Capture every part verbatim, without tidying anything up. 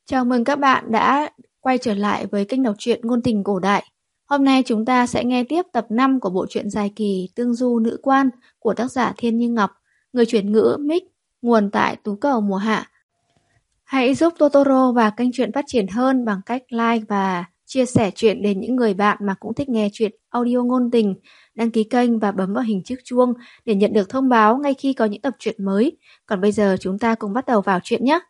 Chào mừng các bạn đã quay trở lại với kênh đọc truyện ngôn tình cổ đại. Hôm nay chúng ta sẽ nghe tiếp tập năm của bộ truyện dài kỳ Tương Du Nữ Quan của tác giả Thiên Như Ngọc, người chuyển ngữ Mic, nguồn tại Tú Cầu Mùa Hạ. Hãy giúp Totoro và kênh truyện phát triển hơn bằng cách like và chia sẻ truyện đến những người bạn mà cũng thích nghe truyện audio ngôn tình, đăng ký kênh và bấm vào hình chiếc chuông để nhận được thông báo ngay khi có những tập truyện mới. Còn bây giờ chúng ta cùng bắt đầu vào truyện nhé!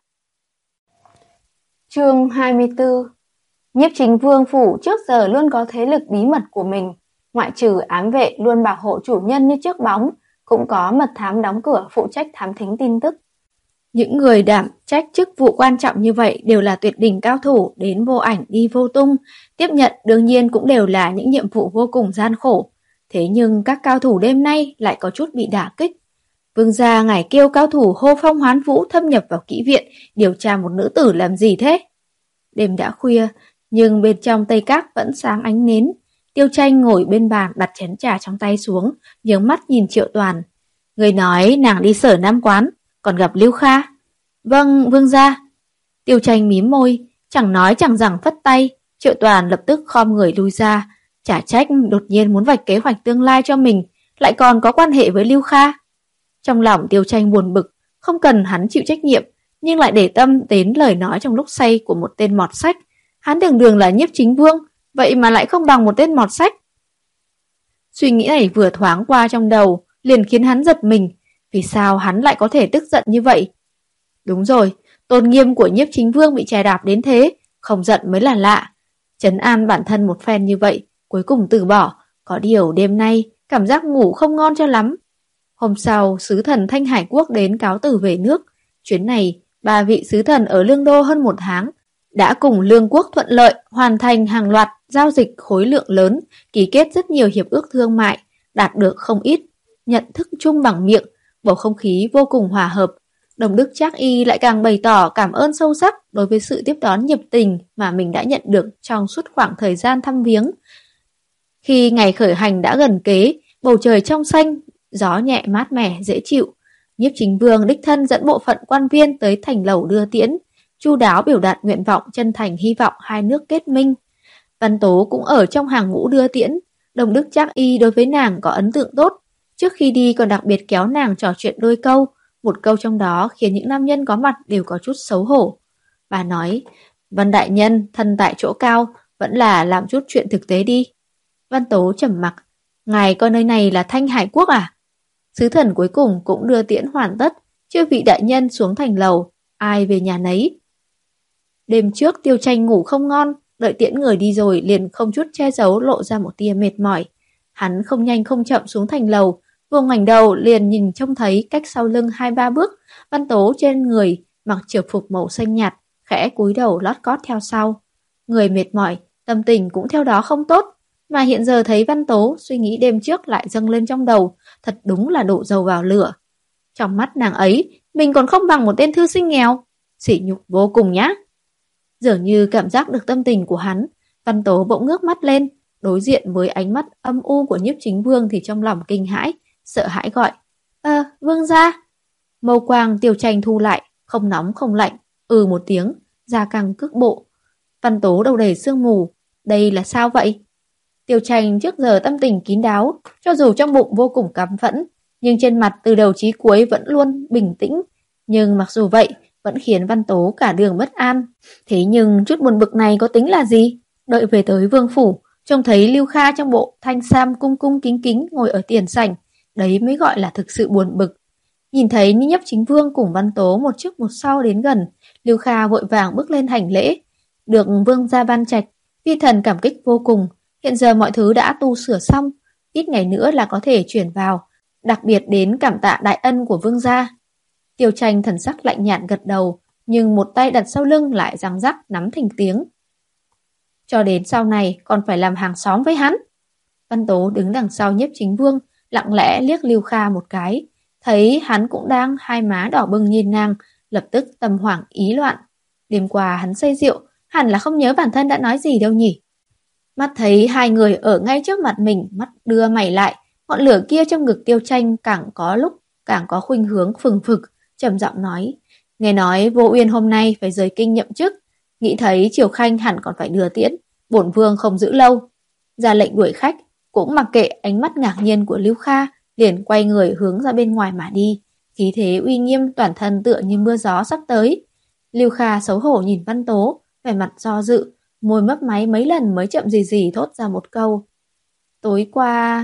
Chương hai mươi tư. Nhiếp Chính Vương phủ trước giờ luôn có thế lực bí mật của mình, ngoại trừ ám vệ luôn bảo hộ chủ nhân như trước bóng, cũng có mật thám đóng cửa phụ trách thám thính tin tức. Những người đảm trách chức vụ quan trọng như vậy đều là tuyệt đỉnh cao thủ, đến vô ảnh đi vô tung, tiếp nhận đương nhiên cũng đều là những nhiệm vụ vô cùng gian khổ. Thế nhưng các cao thủ đêm nay lại có chút bị đả kích. Vương gia ngài kêu cao thủ hô phong hoán vũ thâm nhập vào kỹ viện, điều tra một nữ tử làm gì thế? Đêm đã khuya, nhưng bên trong Tây Các vẫn sáng ánh nến. Tiêu Tranh ngồi bên bàn đặt chén trà trong tay xuống, nhướng mắt nhìn Triệu Toàn. Người nói nàng đi Sở Nam quán, còn gặp Lưu Kha. Vâng, vương gia. Tiêu Tranh mím môi, chẳng nói chẳng rằng phất tay. Triệu Toàn lập tức khom người lui ra. Chả trách đột nhiên muốn vạch kế hoạch tương lai cho mình, lại còn có quan hệ với Lưu Kha. Trong lòng Tiêu Tranh buồn bực, không cần hắn chịu trách nhiệm, nhưng lại để tâm đến lời nói trong lúc say của một tên mọt sách. Hắn đường đường là Nhiếp Chính Vương, vậy mà lại không bằng một tên mọt sách. Suy nghĩ này vừa thoáng qua trong đầu, liền khiến hắn giật mình. Vì sao hắn lại có thể tức giận như vậy? Đúng rồi, tôn nghiêm của Nhiếp Chính Vương bị chè đạp đến thế, không giận mới là lạ. Trấn an bản thân một phen như vậy, cuối cùng từ bỏ. Có điều đêm nay, cảm giác ngủ không ngon cho lắm. Hôm sau, sứ thần Thanh Hải Quốc đến cáo từ về nước. Chuyến này, ba vị sứ thần ở Lương Đô hơn một tháng, đã cùng Lương Quốc thuận lợi hoàn thành hàng loạt giao dịch khối lượng lớn, ký kết rất nhiều hiệp ước thương mại, đạt được không ít nhận thức chung bằng miệng, bầu không khí vô cùng hòa hợp. Đồng Đức Trác Y lại càng bày tỏ cảm ơn sâu sắc đối với sự tiếp đón nhiệt tình mà mình đã nhận được trong suốt khoảng thời gian thăm viếng. Khi ngày khởi hành đã gần kề, bầu trời trong xanh, gió nhẹ mát mẻ dễ chịu. Nhiếp Chính Vương đích thân dẫn bộ phận quan viên tới thành lầu đưa tiễn, chu đáo biểu đạt nguyện vọng chân thành hy vọng hai nước kết minh. Văn Tố cũng ở trong hàng ngũ đưa tiễn. Đồng Đức Trác Y đối với nàng có ấn tượng tốt, trước khi đi còn đặc biệt kéo nàng trò chuyện đôi câu. Một câu trong đó khiến những nam nhân có mặt đều có chút xấu hổ. Bà nói, Văn đại nhân thân tại chỗ cao, vẫn là làm chút chuyện thực tế đi. Văn Tố trầm mặc, ngài coi nơi này là Thanh Hải Quốc à? Sứ thần cuối cùng cũng đưa tiễn hoàn tất, chưa vị đại nhân xuống thành lầu, ai về nhà nấy. Đêm trước Tiêu Tranh ngủ không ngon, đợi tiễn người đi rồi liền không chút che giấu lộ ra một tia mệt mỏi. Hắn không nhanh không chậm xuống thành lầu, vừa ngoảnh đầu liền nhìn trông thấy cách sau lưng hai ba bước, Văn Tố trên người mặc triều phục màu xanh nhạt, khẽ cúi đầu lót cót theo sau. Người mệt mỏi, tâm tình cũng theo đó không tốt, mà hiện giờ thấy Văn Tố, suy nghĩ đêm trước lại dâng lên trong đầu, thật đúng là đổ dầu vào lửa. Trong mắt nàng ấy, mình còn không bằng một tên thư sinh nghèo, sỉ nhục vô cùng nhá. Dường như cảm giác được tâm tình của hắn, Văn Tố bỗng ngước mắt lên, đối diện với ánh mắt âm u của Nhiếp Chính Vương thì trong lòng kinh hãi, sợ hãi gọi, Ờ, vương gia. Mâu quang Tiêu Tranh thu lại, không nóng không lạnh, ừ một tiếng, gia căng cước bộ. Văn Tố đầu đầy sương mù, đây là sao vậy? Tiêu Tranh trước giờ tâm tình kín đáo, cho dù trong bụng vô cùng căm phẫn, nhưng trên mặt từ đầu chí cuối vẫn luôn bình tĩnh. Nhưng mặc dù vậy, vẫn khiến Văn Tố cả đường bất an. Thế nhưng chút buồn bực này có tính là gì? Đợi về tới vương phủ, trông thấy Lưu Kha trong bộ thanh sam cung cung kính kính ngồi ở tiền sảnh, đấy mới gọi là thực sự buồn bực. Nhìn thấy Nhiếp Chính Vương cùng Văn Tố một trước một sau đến gần, Lưu Kha vội vàng bước lên hành lễ. Được vương gia ban trạch, vi thần cảm kích vô cùng. Hiện giờ mọi thứ đã tu sửa xong, ít ngày nữa là có thể chuyển vào, đặc biệt đến cảm tạ đại ân của vương gia. Tiêu Tranh thần sắc lạnh nhạt gật đầu, nhưng một tay đặt sau lưng lại giằng rắc nắm thành tiếng. Cho đến sau này còn phải làm hàng xóm với hắn. Văn Tố đứng đằng sau Nhiếp Chính Vương, lặng lẽ liếc Lưu Kha một cái, thấy hắn cũng đang hai má đỏ bừng nhìn nàng, lập tức tâm hoảng ý loạn. Đêm qua hắn say rượu, hẳn là không nhớ bản thân đã nói gì đâu nhỉ. Mắt thấy hai người ở ngay trước mặt mình, mắt đưa mày lại, ngọn lửa kia trong ngực Tiêu Tranh càng có lúc càng có khuynh hướng phừng phực, trầm giọng nói, nghe nói Vô Uyên hôm nay phải rời kinh nhậm chức, nghĩ thấy Triều Khanh hẳn còn phải đưa tiễn, bổn vương không giữ lâu. Ra lệnh đuổi khách, cũng mặc kệ ánh mắt ngạc nhiên của Lưu Kha, liền quay người hướng ra bên ngoài mà đi, khí thế uy nghiêm toàn thân tựa như mưa gió sắp tới. Lưu Kha xấu hổ nhìn Văn Tố, vẻ mặt do dự, môi mấp máy mấy lần mới chậm gì gì thốt ra một câu. Tối qua,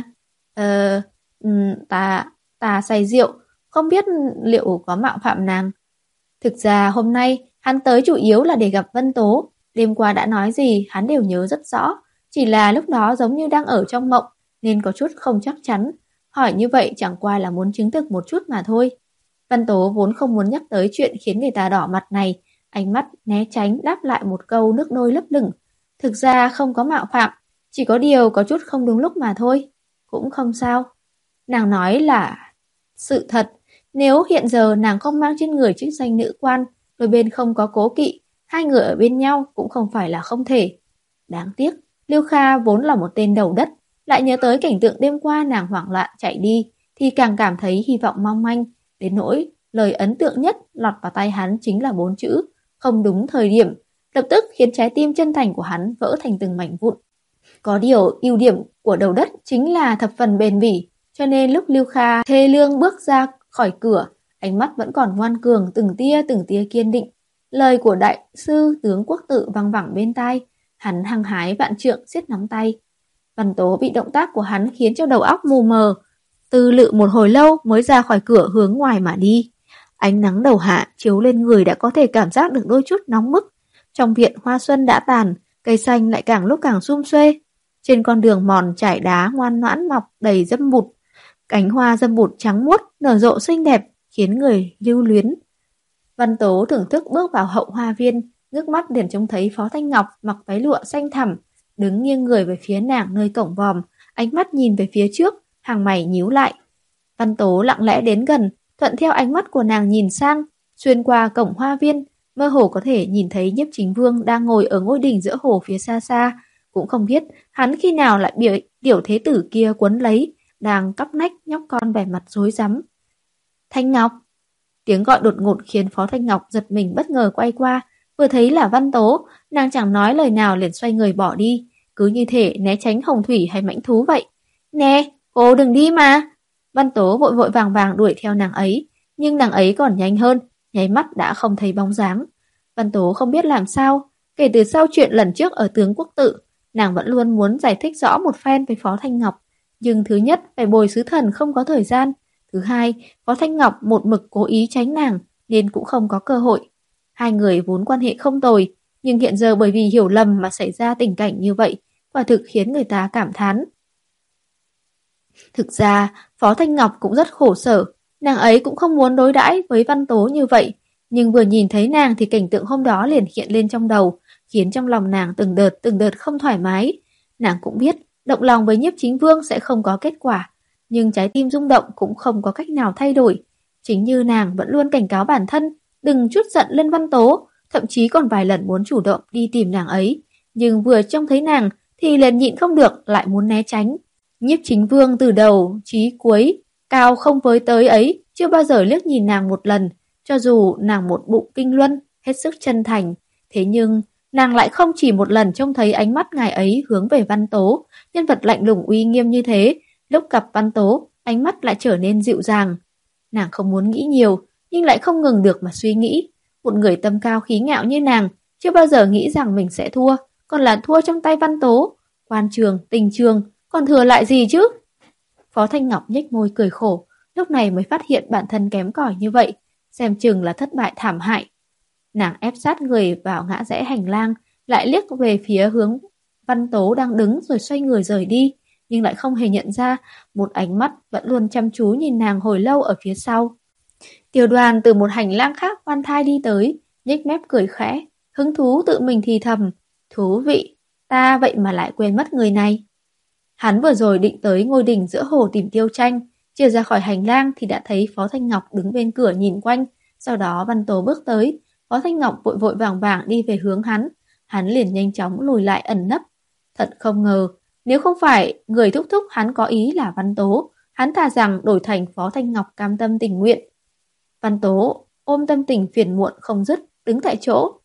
ờ, um, ta, ta say rượu, không biết liệu có mạo phạm nàng. Thực ra hôm nay hắn tới chủ yếu là để gặp Vân Tố, đêm qua đã nói gì hắn đều nhớ rất rõ, chỉ là lúc đó giống như đang ở trong mộng nên có chút không chắc chắn. Hỏi như vậy chẳng qua là muốn chứng thực một chút mà thôi. Vân Tố vốn không muốn nhắc tới chuyện khiến người ta đỏ mặt này, ánh mắt né tránh đáp lại một câu nước đôi lấp lửng. Thực ra không có mạo phạm, chỉ có điều có chút không đúng lúc mà thôi. Cũng không sao. Nàng nói là sự thật, nếu hiện giờ nàng không mang trên người chức danh nữ quan, đôi bên không có cố kỵ, hai người ở bên nhau cũng không phải là không thể. Đáng tiếc, Lưu Kha vốn là một tên đầu đất, lại nhớ tới cảnh tượng đêm qua nàng hoảng loạn chạy đi, thì càng cảm thấy hy vọng mong manh, đến nỗi lời ấn tượng nhất lọt vào tai hắn chính là bốn chữ, không đúng thời điểm, lập tức khiến trái tim chân thành của hắn vỡ thành từng mảnh vụn. Có điều ưu điểm của đầu đất chính là thập phần bền bỉ, cho nên lúc Lưu Kha thê lương bước ra khỏi cửa, ánh mắt vẫn còn ngoan cường, từng tia từng tia kiên định. Lời của đại sư tướng quốc tự vang vẳng bên tai, hắn hăng hái vạn trượng siết nắm tay. Văn Tố bị động tác của hắn khiến cho đầu óc mù mờ, tư lự một hồi lâu mới ra khỏi cửa hướng ngoài mà đi. Ánh nắng đầu hạ chiếu lên người đã có thể cảm giác được đôi chút nóng bức. Trong viện hoa xuân đã tàn, cây xanh lại càng lúc càng sum xuê. Trên con đường mòn trải đá ngoan ngoãn mọc đầy dâm bụt, cánh hoa dâm bụt trắng muốt nở rộ xinh đẹp, khiến người lưu luyến. Văn Tố thưởng thức bước vào hậu hoa viên, ngước mắt liền trông thấy Phó Thanh Ngọc mặc váy lụa xanh thẳm, đứng nghiêng người về phía nàng nơi cổng vòm, ánh mắt nhìn về phía trước, hàng mày nhíu lại. Văn Tố lặng lẽ đến gần, thuận theo ánh mắt của nàng nhìn sang, xuyên qua cổng hoa viên, mơ hồ có thể nhìn thấy Nhiếp Chính Vương đang ngồi ở ngôi đình giữa hồ phía xa xa, cũng không biết hắn khi nào lại bị tiểu thế tử kia quấn lấy, đang cắp nách nhóc con vẻ mặt rối rắm. Thanh Ngọc! Tiếng gọi đột ngột khiến Phó Thanh Ngọc giật mình bất ngờ quay qua, vừa thấy là Văn Tố, nàng chẳng nói lời nào liền xoay người bỏ đi, cứ như thể né tránh hồng thủy hay mãnh thú vậy. Nè, cô đừng đi mà! Văn Tố vội vội vàng vàng đuổi theo nàng ấy, nhưng nàng ấy còn nhanh hơn, nháy mắt đã không thấy bóng dáng. Văn Tố không biết làm sao, kể từ sau chuyện lần trước ở tướng quốc tự, nàng vẫn luôn muốn giải thích rõ một phen với Phó Thanh Ngọc, nhưng thứ nhất phải bồi sứ thần không có thời gian, thứ hai Phó Thanh Ngọc một mực cố ý tránh nàng nên cũng không có cơ hội. Hai người vốn quan hệ không tồi, nhưng hiện giờ bởi vì hiểu lầm mà xảy ra tình cảnh như vậy, quả thực khiến người ta cảm thán. Thực ra Phó Thanh Ngọc cũng rất khổ sở, nàng ấy cũng không muốn đối đãi với Văn Tố như vậy, nhưng vừa nhìn thấy nàng thì cảnh tượng hôm đó liền hiện lên trong đầu, khiến trong lòng nàng từng đợt từng đợt không thoải mái. Nàng cũng biết động lòng với Nhiếp Chính Vương sẽ không có kết quả, nhưng trái tim rung động cũng không có cách nào thay đổi. Chính như nàng vẫn luôn cảnh cáo bản thân đừng chút giận lên Văn Tố, thậm chí còn vài lần muốn chủ động đi tìm nàng ấy, nhưng vừa trông thấy nàng thì liền nhịn không được lại muốn né tránh. Nhiếp Chính Vương từ đầu chí cuối cao không với tới ấy, chưa bao giờ liếc nhìn nàng một lần, cho dù nàng một bụng kinh luân, hết sức chân thành. Thế nhưng nàng lại không chỉ một lần trông thấy ánh mắt ngài ấy hướng về Văn Tố, nhân vật lạnh lùng uy nghiêm như thế. Lúc gặp Văn Tố, ánh mắt lại trở nên dịu dàng. Nàng không muốn nghĩ nhiều, nhưng lại không ngừng được mà suy nghĩ. Một người tâm cao khí ngạo như nàng, chưa bao giờ nghĩ rằng mình sẽ thua, còn là thua trong tay Văn Tố. Quan trường, tình trường, còn thừa lại gì chứ? Phó Thanh Ngọc nhếch môi cười khổ, lúc này mới phát hiện bản thân kém cỏi như vậy, xem chừng là thất bại thảm hại. Nàng ép sát người vào ngã rẽ hành lang, lại liếc về phía hướng Văn Tố đang đứng rồi xoay người rời đi, nhưng lại không hề nhận ra một ánh mắt vẫn luôn chăm chú nhìn nàng hồi lâu ở phía sau. Tiểu Đoàn từ một hành lang khác khoan thai đi tới, nhếch mép cười khẽ, hứng thú tự mình thì thầm, thú vị, ta vậy mà lại quên mất người này. Hắn vừa rồi định tới ngôi đình giữa hồ tìm Tiêu Tranh, chưa ra khỏi hành lang thì đã thấy Phó Thanh Ngọc đứng bên cửa nhìn quanh, sau đó Văn Tố bước tới, Phó Thanh Ngọc vội vội vàng vàng đi về hướng hắn, hắn liền nhanh chóng lùi lại ẩn nấp. Thật không ngờ, nếu không phải người thúc thúc hắn có ý là Văn Tố, hắn thà rằng đổi thành Phó Thanh Ngọc cam tâm tình nguyện. Văn Tố ôm tâm tình phiền muộn không dứt, đứng tại chỗ,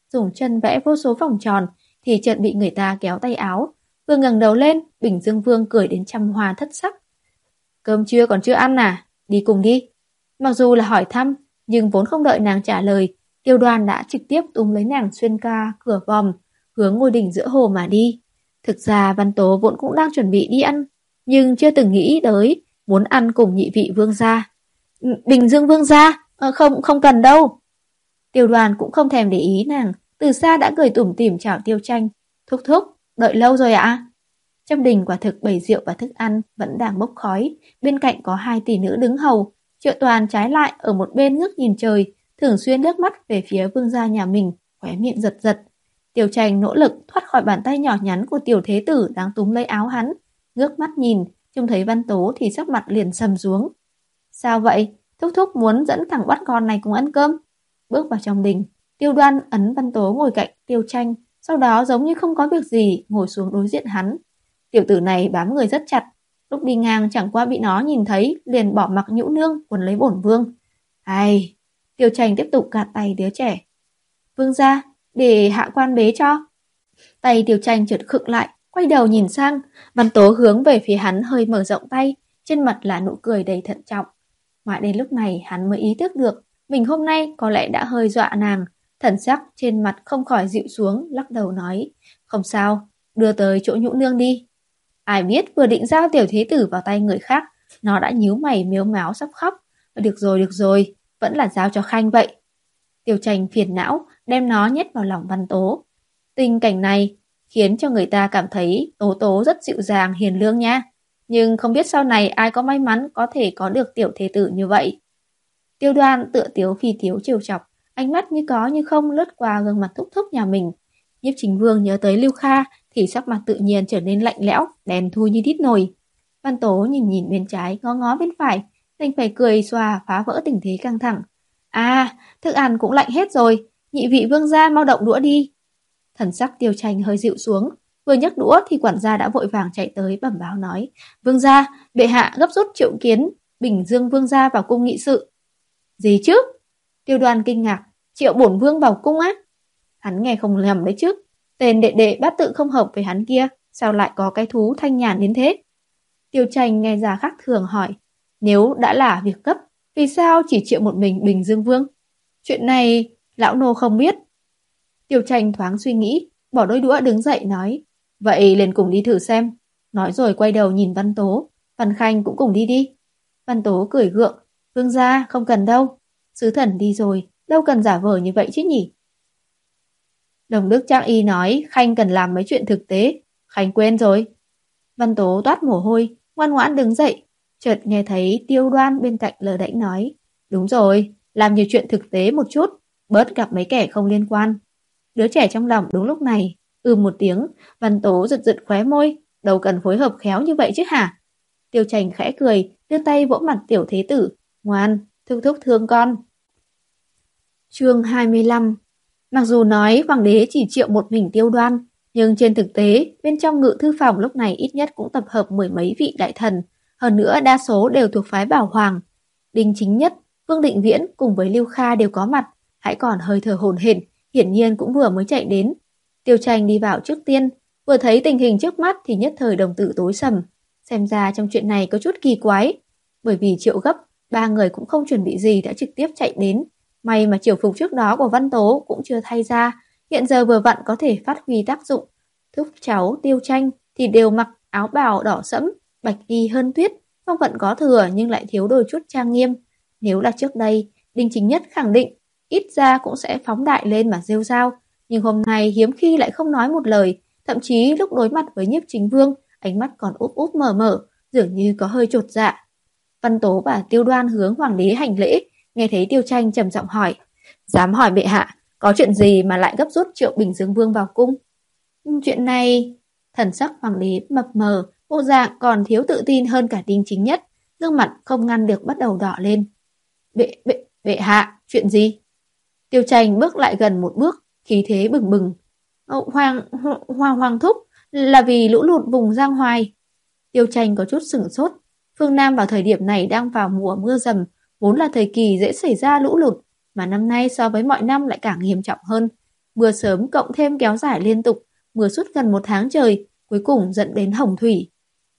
dùng chân vẽ vô số vòng tròn, thì chợt bị người ta kéo tay áo. Vừa ngẩng đầu lên, Bình Dương Vương cười đến trăm hoa thất sắc. Cơm trưa còn chưa ăn à? Đi cùng đi. Mặc dù là hỏi thăm, nhưng vốn không đợi nàng trả lời, Tiêu Đoan đã trực tiếp túm lấy nàng xuyên ca cửa vòm, hướng ngôi đỉnh giữa hồ mà đi. Thực ra Văn Tố vốn cũng đang chuẩn bị đi ăn, nhưng chưa từng nghĩ tới muốn ăn cùng nhị vị vương gia. Bình Dương Vương gia, à, không không cần đâu. Tiêu Đoan cũng không thèm để ý nàng, từ xa đã cười tủm tỉm chào Tiêu Tranh. Thúc thúc, đợi lâu rồi ạ? À? Trong đình quả thực bày rượu và thức ăn vẫn đang bốc khói, bên cạnh có hai tỷ nữ đứng hầu. Triệu Toàn trái lại ở một bên ngước nhìn trời, thường xuyên liếc mắt về phía vương gia nhà mình, khóe miệng giật giật. Tiêu Tranh nỗ lực thoát khỏi bàn tay nhỏ nhắn của tiểu thế tử đang túm lấy áo hắn, ngước mắt nhìn, trông thấy Văn Tố thì sắc mặt liền sầm xuống. Sao vậy? Thúc thúc muốn dẫn thằng bắt con này cùng ăn cơm. Bước vào trong đình, Tiêu Đoan ấn Văn Tố ngồi cạnh Tiêu Tranh, sau đó giống như không có việc gì ngồi xuống đối diện hắn. Tiểu tử này bám người rất chặt, lúc đi ngang chẳng qua bị nó nhìn thấy liền bỏ mặc Nhũ nương quấn lấy bổn vương. Ai? Tiêu Tranh tiếp tục gạt tay đứa trẻ. Vương gia, để hạ quan bế cho. Tay Tiêu Tranh chợt khựng lại, quay đầu nhìn sang, Văn Tố hướng về phía hắn hơi mở rộng tay, trên mặt là nụ cười đầy thận trọng. Mãi đến lúc này hắn mới ý thức được mình hôm nay có lẽ đã hơi dọa nàng. Thần sắc trên mặt không khỏi dịu xuống, lắc đầu nói, không sao, đưa tới chỗ Nhũ nương đi. Ai biết vừa định giao tiểu thế tử vào tay người khác, nó đã nhíu mày mếu máo sắp khóc. Được rồi, được rồi, vẫn là giao cho Khanh vậy. Tiêu Tranh phiền não, đem nó nhét vào lòng Văn Tố. Tình cảnh này khiến cho người ta cảm thấy Tố Tố rất dịu dàng, hiền lương nha. Nhưng không biết sau này ai có may mắn có thể có được tiểu thế tử như vậy. Tiêu Đoan tựa tiếu phi tiếu trêu chọc, ánh mắt như có như không lướt qua gương mặt thúc thúc nhà mình. Nhiếp Chính Vương nhớ tới Lưu Kha thì sắc mặt tự nhiên trở nên lạnh lẽo, đen thui như đít nồi. Văn Tố nhìn nhìn bên trái, ngó ngó bên phải, đành phải cười xòa phá vỡ tình thế căng thẳng. À, thức ăn cũng lạnh hết rồi, nhị vị vương gia mau động đũa đi. Thần sắc Tiêu Tranh hơi dịu xuống, vừa nhấc đũa thì quản gia đã vội vàng chạy tới bẩm báo nói, vương gia, bệ hạ gấp rút triệu kiến Bình Dương vương gia vào cung nghị sự. Gì chứ? Tiêu Đoan kinh ngạc, triệu bổn vương vào cung á? Hắn nghe không lầm đấy chứ, tên đệ đệ bát tự không hợp với hắn kia, sao lại có cái thú thanh nhàn đến thế? Tiêu Tranh nghe ra khác thường hỏi, nếu đã là việc cấp, vì sao chỉ triệu một mình Bình Dương vương? Chuyện này lão nô không biết. Tiêu Tranh thoáng suy nghĩ, bỏ đôi đũa đứng dậy nói, vậy liền cùng đi thử xem. Nói rồi quay đầu nhìn Văn Tố, Văn Khanh cũng cùng đi đi. Văn Tố cười gượng, vương gia không cần đâu, sứ thần đi rồi, đâu cần giả vờ như vậy chứ nhỉ? Đồng Đức Trang Y nói Khanh cần làm mấy chuyện thực tế, Khanh quên rồi. Văn Tố toát mồ hôi, ngoan ngoãn đứng dậy, chợt nghe thấy Tiêu Đoan bên cạnh lờ đễnh nói, đúng rồi, làm nhiều chuyện thực tế một chút, bớt gặp mấy kẻ không liên quan. Đứa trẻ trong lòng đúng lúc này, ư một tiếng, Văn Tố giật giật khóe môi, đâu cần phối hợp khéo như vậy chứ hả? Tiêu Tranh khẽ cười, đưa tay vỗ mặt tiểu thế tử, ngoan, thúc thúc thương con. Chương hai mươi lăm. Mặc dù nói hoàng đế chỉ triệu một mình Tiêu Đoan, nhưng trên thực tế, bên trong ngự thư phòng lúc này ít nhất cũng tập hợp mười mấy vị đại thần, hơn nữa đa số đều thuộc phái Bảo Hoàng. Đinh Chính Nhất, Vương Định Viễn cùng với Lưu Kha đều có mặt, hãy còn hơi thở hổn hển, hiển nhiên cũng vừa mới chạy đến. Tiêu Tranh đi vào trước tiên, vừa thấy tình hình trước mắt thì nhất thời đồng tử tối sầm, xem ra trong chuyện này có chút kỳ quái, bởi vì triệu gấp, ba người cũng không chuẩn bị gì đã trực tiếp chạy đến. May mà triều phục trước đó của Văn Tố cũng chưa thay ra, hiện giờ vừa vặn có thể phát huy tác dụng. Thúc cháu Tiêu Tranh thì đều mặc áo bào đỏ sẫm, bạch y hơn tuyết, phong vận có thừa nhưng lại thiếu đôi chút trang nghiêm. Nếu là trước đây, Đinh Chính Nhất khẳng định ít ra cũng sẽ phóng đại lên mà rêu rao, nhưng hôm nay hiếm khi lại không nói một lời, thậm chí lúc đối mặt với Nhiếp Chính Vương, ánh mắt còn úp úp mở mở, dường như có hơi chột dạ. Văn Tố và Tiêu Đoan hướng hoàng đế hành lễ, nghe thấy Tiêu Tranh trầm giọng hỏi, dám hỏi bệ hạ, có chuyện gì mà lại gấp rút triệu Bình Dương Vương vào cung? Chuyện này, thần sắc hoàng đế mập mờ, bộ dạng còn thiếu tự tin hơn cả Đinh Chính Nhất, gương mặt không ngăn được bắt đầu đỏ lên. Bệ, bệ, bệ hạ, chuyện gì? Tiêu Tranh bước lại gần một bước, khí thế bừng bừng. Hoàng, hoàng, hoàng thúc, là vì lũ lụt vùng Giang Hoài. Tiêu Tranh có chút sửng sốt. Phương Nam vào thời điểm này đang vào mùa mưa dầm, vốn là thời kỳ dễ xảy ra lũ lụt, mà năm nay so với mọi năm lại càng nghiêm trọng hơn. Mưa sớm cộng thêm kéo dài liên tục, mưa suốt gần một tháng trời, cuối cùng dẫn đến hồng thủy.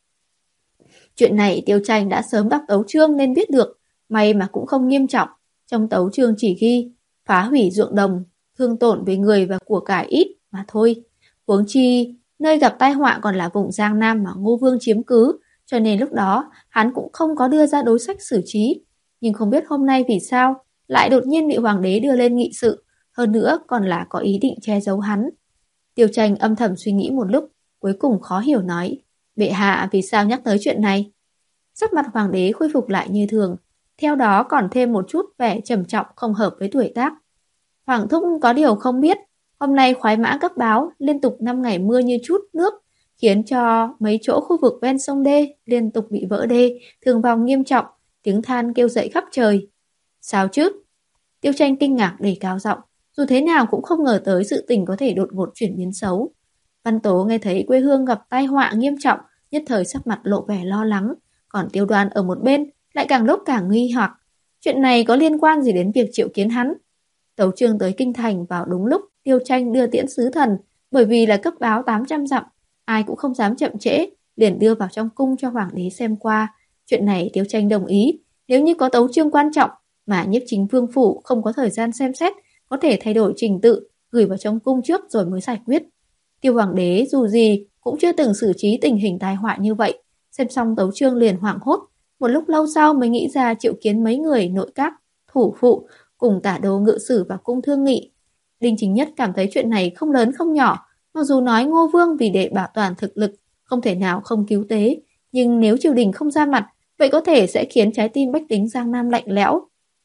Chuyện này Tiêu Tranh đã sớm đọc tấu chương nên biết được, may mà cũng không nghiêm trọng. Trong tấu chương chỉ ghi phá hủy ruộng đồng, thương tổn về người và của cải ít mà thôi. Huống chi, nơi gặp tai họa còn là vùng Giang Nam mà Ngô Vương chiếm cứ, cho nên lúc đó hắn cũng không có đưa ra đối sách xử trí. Nhưng không biết hôm nay vì sao lại đột nhiên bị hoàng đế đưa lên nghị sự, hơn nữa còn là có ý định che giấu hắn. Tiêu Tranh âm thầm suy nghĩ một lúc, cuối cùng khó hiểu nói, bệ hạ vì sao nhắc tới chuyện này? Sắc mặt hoàng đế khôi phục lại như thường, theo đó còn thêm một chút vẻ trầm trọng không hợp với tuổi tác. Hoàng thúc có điều không biết, hôm nay khoái mã cấp báo liên tục năm ngày mưa như chút nước, khiến cho mấy chỗ khu vực ven sông đê liên tục bị vỡ đê, thương vong nghiêm trọng, tiếng than kêu dậy khắp trời. Sao chứ? Tiêu Tranh kinh ngạc đề cao giọng, dù thế nào cũng không ngờ tới sự tình có thể đột ngột chuyển biến xấu. Văn Tố nghe thấy quê hương gặp tai họa nghiêm trọng, nhất thời sắc mặt lộ vẻ lo lắng, còn Tiêu Đoan ở một bên lại càng lúc càng nghi hoặc. Chuyện này có liên quan gì đến việc triệu kiến hắn? Tấu chương tới kinh thành vào đúng lúc Tiêu Tranh đưa tiễn sứ thần, bởi vì là cấp báo tám trăm dặm, ai cũng không dám chậm trễ, liền đưa vào trong cung cho hoàng đế xem qua. Chuyện này Tiêu Tranh đồng ý, nếu như có tấu chương quan trọng mà Nhiếp Chính Vương phủ không có thời gian xem xét, có thể thay đổi trình tự, gửi vào trong cung trước rồi mới giải quyết. Tiêu hoàng đế dù gì cũng chưa từng xử trí tình hình tai họa như vậy, xem xong tấu chương liền hoảng hốt, một lúc lâu sau mới nghĩ ra triệu kiến mấy người nội các, thủ phụ cùng tả đô ngự sử vào cung thương nghị. Đinh Chính Nhất cảm thấy chuyện này không lớn không nhỏ, mặc dù nói Ngô Vương vì để bảo toàn thực lực không thể nào không cứu tế, nhưng nếu triều đình không ra mặt, vậy có thể sẽ khiến trái tim bách tính Giang Nam lạnh lẽo.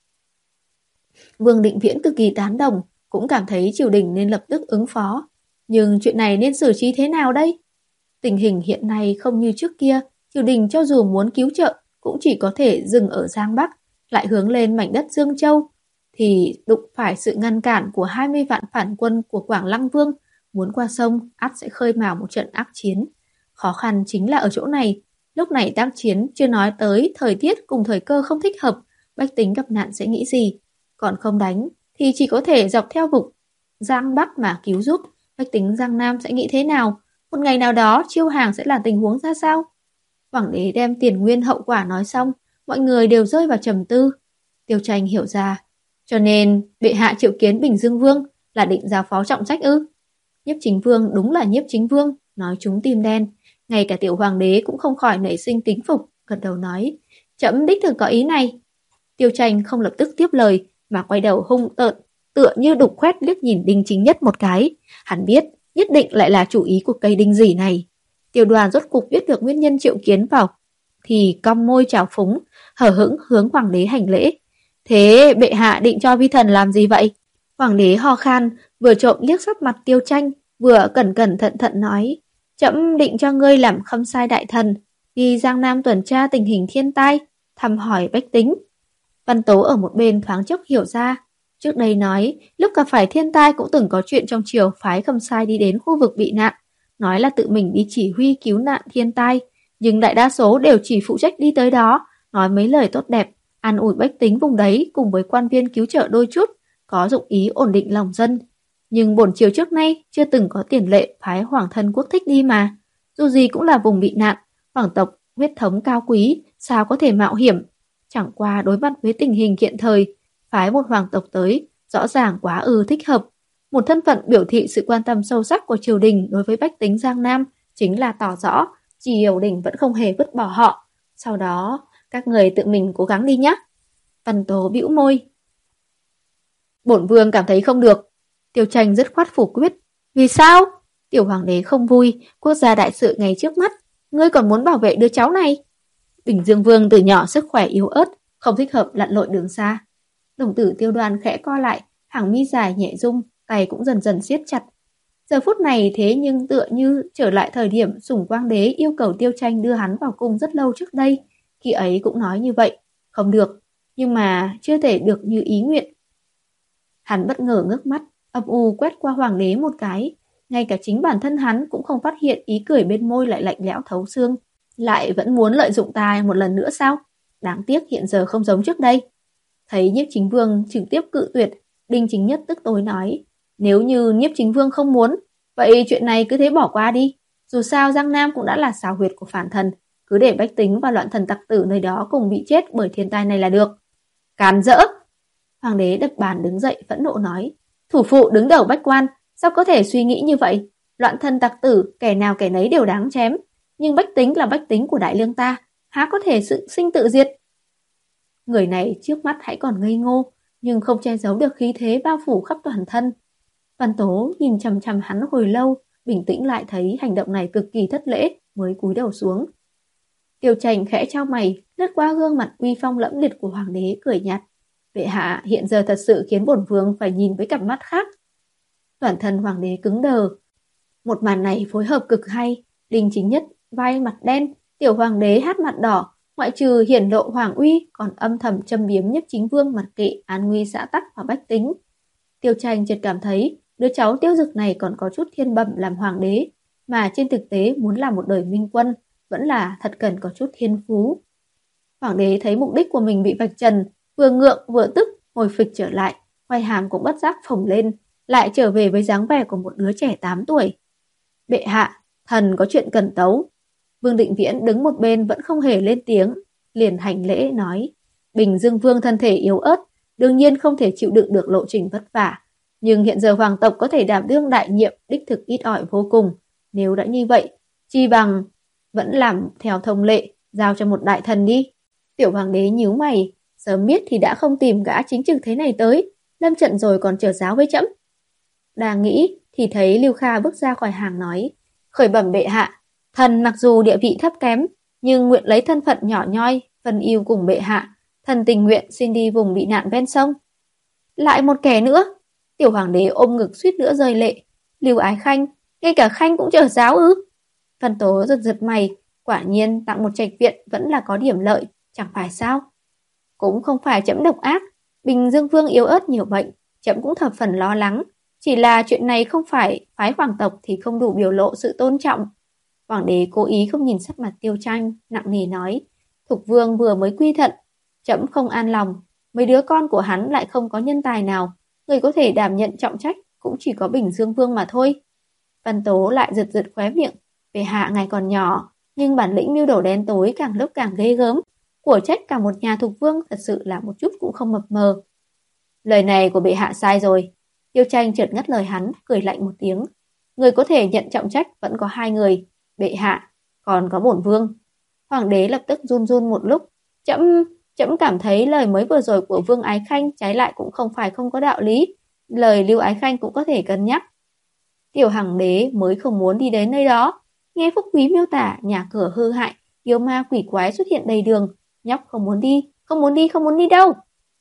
Vương Định Viễn cực kỳ tán đồng, cũng cảm thấy triều đình nên lập tức ứng phó. Nhưng chuyện này nên xử trí thế nào đây? Tình hình hiện nay không như trước kia, triều đình cho dù muốn cứu trợ cũng chỉ có thể dừng ở Giang Bắc, lại hướng lên mảnh đất Dương Châu, thì đụng phải sự ngăn cản của hai mươi vạn phản quân của Quảng Lăng Vương, muốn qua sông ắt sẽ khơi mào một trận ác chiến. Khó khăn chính là ở chỗ này, lúc này tác chiến chưa nói tới thời tiết cùng thời cơ không thích hợp, bách tính gặp nạn sẽ nghĩ gì? Còn không đánh thì chỉ có thể dọc theo vực Giang Bắc mà cứu giúp, bách tính Giang Nam sẽ nghĩ thế nào? Một ngày nào đó chiêu hàng sẽ là tình huống ra sao? Hoàng đế đem tiền nguyên hậu quả nói xong, mọi người đều rơi vào trầm tư. Tiêu Tranh hiểu ra, cho nên bệ hạ triệu kiến Bình Dương Vương là định giao phó trọng trách ư? Nhiếp Chính Vương đúng là Nhiếp Chính Vương, nói chúng tim đen, ngay cả tiểu hoàng đế cũng không khỏi nảy sinh kính phục, gật đầu nói, trẫm đích thực có ý này. Tiêu Tranh không lập tức tiếp lời, mà quay đầu hung tợn, tựa như đục khoét liếc nhìn Đinh Chính Nhất một cái. Hắn biết, nhất định lại là chủ ý của cây đinh dỉ này. Tiêu Đoàn rốt cục biết được nguyên nhân triệu kiến vào, thì cong môi trào phúng, hở hững hướng hoàng đế hành lễ. Thế bệ hạ định cho vi thần làm gì vậy? Hoàng đế ho khan, vừa trộm liếc sắc mặt Tiêu Tranh, vừa cẩn cẩn thận thận nói, trẫm định cho ngươi làm khâm sai đại thần, đi Giang Nam tuần tra tình hình thiên tai, thăm hỏi bách tính. Văn Tố ở một bên thoáng chốc hiểu ra. Trước đây nói, lúc gặp phải thiên tai cũng từng có chuyện trong triều phái khâm sai đi đến khu vực bị nạn, nói là tự mình đi chỉ huy cứu nạn thiên tai, nhưng đại đa số đều chỉ phụ trách đi tới đó, nói mấy lời tốt đẹp, an ủi bách tính vùng đấy cùng với quan viên cứu trợ đôi chút, có dụng ý ổn định lòng dân. Nhưng bổn triều trước nay chưa từng có tiền lệ phái hoàng thân quốc thích đi mà. Dù gì cũng là vùng bị nạn, hoàng tộc, huyết thống cao quý, sao có thể mạo hiểm. Chẳng qua đối mặt với tình hình hiện thời, phái một hoàng tộc tới, rõ ràng quá ư thích hợp. Một thân phận biểu thị sự quan tâm sâu sắc của triều đình đối với bách tính Giang Nam chính là tỏ rõ triều đình vẫn không hề vứt bỏ họ. Sau đó, các người tự mình cố gắng đi nhé. Văn Tố bĩu môi. Bổn vương cảm thấy không được. Tiêu Tranh dứt khoát phủ quyết. Vì sao? Tiểu hoàng đế không vui, quốc gia đại sự ngay trước mắt, ngươi còn muốn bảo vệ đứa cháu này. Bình Dương Vương từ nhỏ sức khỏe yếu ớt, không thích hợp lặn lội đường xa. Đồng tử Tiêu Đoan khẽ co lại, hàng mi dài nhẹ rung, tay cũng dần dần siết chặt. Giờ phút này thế nhưng tựa như trở lại thời điểm Sủng Quang Đế yêu cầu Tiêu Tranh đưa hắn vào cung rất lâu trước đây. Khi ấy cũng nói như vậy, không được, nhưng mà chưa thể được như ý nguyện. Hắn bất ngờ ngước mắt, âm u quét qua hoàng đế một cái. Ngay cả chính bản thân hắn cũng không phát hiện ý cười bên môi lại lạnh lẽo thấu xương. Lại vẫn muốn lợi dụng ta một lần nữa sao? Đáng tiếc hiện giờ không giống trước đây. Thấy Nhiếp Chính Vương trực tiếp cự tuyệt, Đinh Chính Nhất tức tối nói, Nếu như Nhiếp Chính Vương không muốn, vậy chuyện này cứ thế bỏ qua đi. Dù sao Giang Nam cũng đã là xào huyệt của phản thần, cứ để bách tính và loạn thần tặc tử nơi đó cùng bị chết bởi thiên tai này là được. Càn rỡ! Hoàng đế đập bàn đứng dậy phẫn nộ nói, thủ phụ đứng đầu bách quan, sao có thể suy nghĩ như vậy? Loạn thần tặc tử, kẻ nào kẻ nấy đều đáng chém, nhưng bách tính là bách tính của đại lương ta, há có thể sự sinh tự diệt? Người này trước mắt hãy còn ngây ngô, nhưng không che giấu được khí thế bao phủ khắp toàn thân. Văn Tố nhìn chằm chằm hắn hồi lâu, bình tĩnh lại thấy hành động này cực kỳ thất lễ, mới cúi đầu xuống. Tiêu Tranh khẽ chau mày, lướt qua gương mặt uy phong lẫm liệt của hoàng đế, cười nhạt. Bệ hạ hiện giờ thật sự khiến bổn vương phải nhìn với cặp mắt khác. Toàn thân hoàng đế cứng đờ. Một màn này phối hợp cực hay, Đinh Chính Nhất vai mặt đen, tiểu hoàng đế hát mặt đỏ, ngoại trừ hiển lộ hoàng uy, còn âm thầm châm biếm Nhiếp Chính Vương mặc kệ an nguy xã tắc và bách tính. Tiêu Tranh chợt cảm thấy đứa cháu Tiêu Dực này còn có chút thiên bẩm làm hoàng đế, mà trên thực tế muốn làm một đời minh quân vẫn là thật cần có chút thiên phú. Hoàng đế thấy mục đích của mình bị vạch trần, vừa ngượng vừa tức, ngồi phịch trở lại, quai hàm cũng bất giác phồng lên, lại trở về với dáng vẻ của một đứa trẻ tám tuổi. Bệ hạ, thần có chuyện cần tấu. Vương Định Viễn đứng một bên vẫn không hề lên tiếng, liền hành lễ nói, Bình Dương Vương thân thể yếu ớt, đương nhiên không thể chịu đựng được lộ trình vất vả, nhưng hiện giờ hoàng tộc có thể đảm đương đại nhiệm đích thực ít ỏi vô cùng. Nếu đã như vậy, chi bằng vẫn làm theo thông lệ, giao cho một đại thần đi. Tiểu hoàng đế nhíu mày, sớm biết thì đã không tìm gã chính trực thế này tới, lâm trận rồi còn trở giáo với trẫm. Đang nghĩ thì thấy Lưu Kha bước ra khỏi hàng nói, khởi bẩm bệ hạ, thần mặc dù địa vị thấp kém, nhưng nguyện lấy thân phận nhỏ nhoi, phân ưu cùng bệ hạ, thần tình nguyện xin đi vùng bị nạn ven sông. Lại một kẻ nữa. Tiểu hoàng đế ôm ngực suýt nữa rơi lệ. Lưu Ái Khanh, ngay cả Khanh cũng trở giáo ư? Văn Tố giật giật mày, quả nhiên tặng một trạch viện vẫn là có điểm lợi, chẳng phải sao? Cũng không phải trẫm độc ác, Bình Dương Vương yếu ớt nhiều bệnh, trẫm cũng thập phần lo lắng. Chỉ là chuyện này không phải phái hoàng tộc thì không đủ biểu lộ sự tôn trọng. Hoàng đế cố ý không nhìn sắc mặt Tiêu Tranh, nặng nề nói, Thục Vương vừa mới quy thận, trẫm không an lòng, mấy đứa con của hắn lại không có nhân tài nào, người có thể đảm nhận trọng trách cũng chỉ có Bình Dương Vương mà thôi. Văn Tố lại giật giật khóe miệng, bệ hạ ngài còn nhỏ, nhưng bản lĩnh mưu đồ đen tối càng lúc càng ghê gớm, của trách cả một nhà Thục Vương thật sự là một chút cũng không mập mờ. Lời này của bệ hạ sai rồi. Tiêu Tranh chợt ngắt lời hắn, cười lạnh một tiếng. Người có thể nhận trọng trách vẫn có hai người, bệ hạ, còn có bổn vương. Hoàng đế lập tức run run một lúc. Trẫm, trẫm cảm thấy lời mới vừa rồi của Vương Ái Khanh trái lại cũng không phải không có đạo lý. Lời Lưu Ái Khanh cũng có thể cân nhắc. Tiểu hoàng đế mới không muốn đi đến nơi đó. Nghe Phúc Quý miêu tả nhà cửa hư hại, yêu ma quỷ quái xuất hiện đầy đường. Nhóc không muốn đi, không muốn đi, không muốn đi đâu.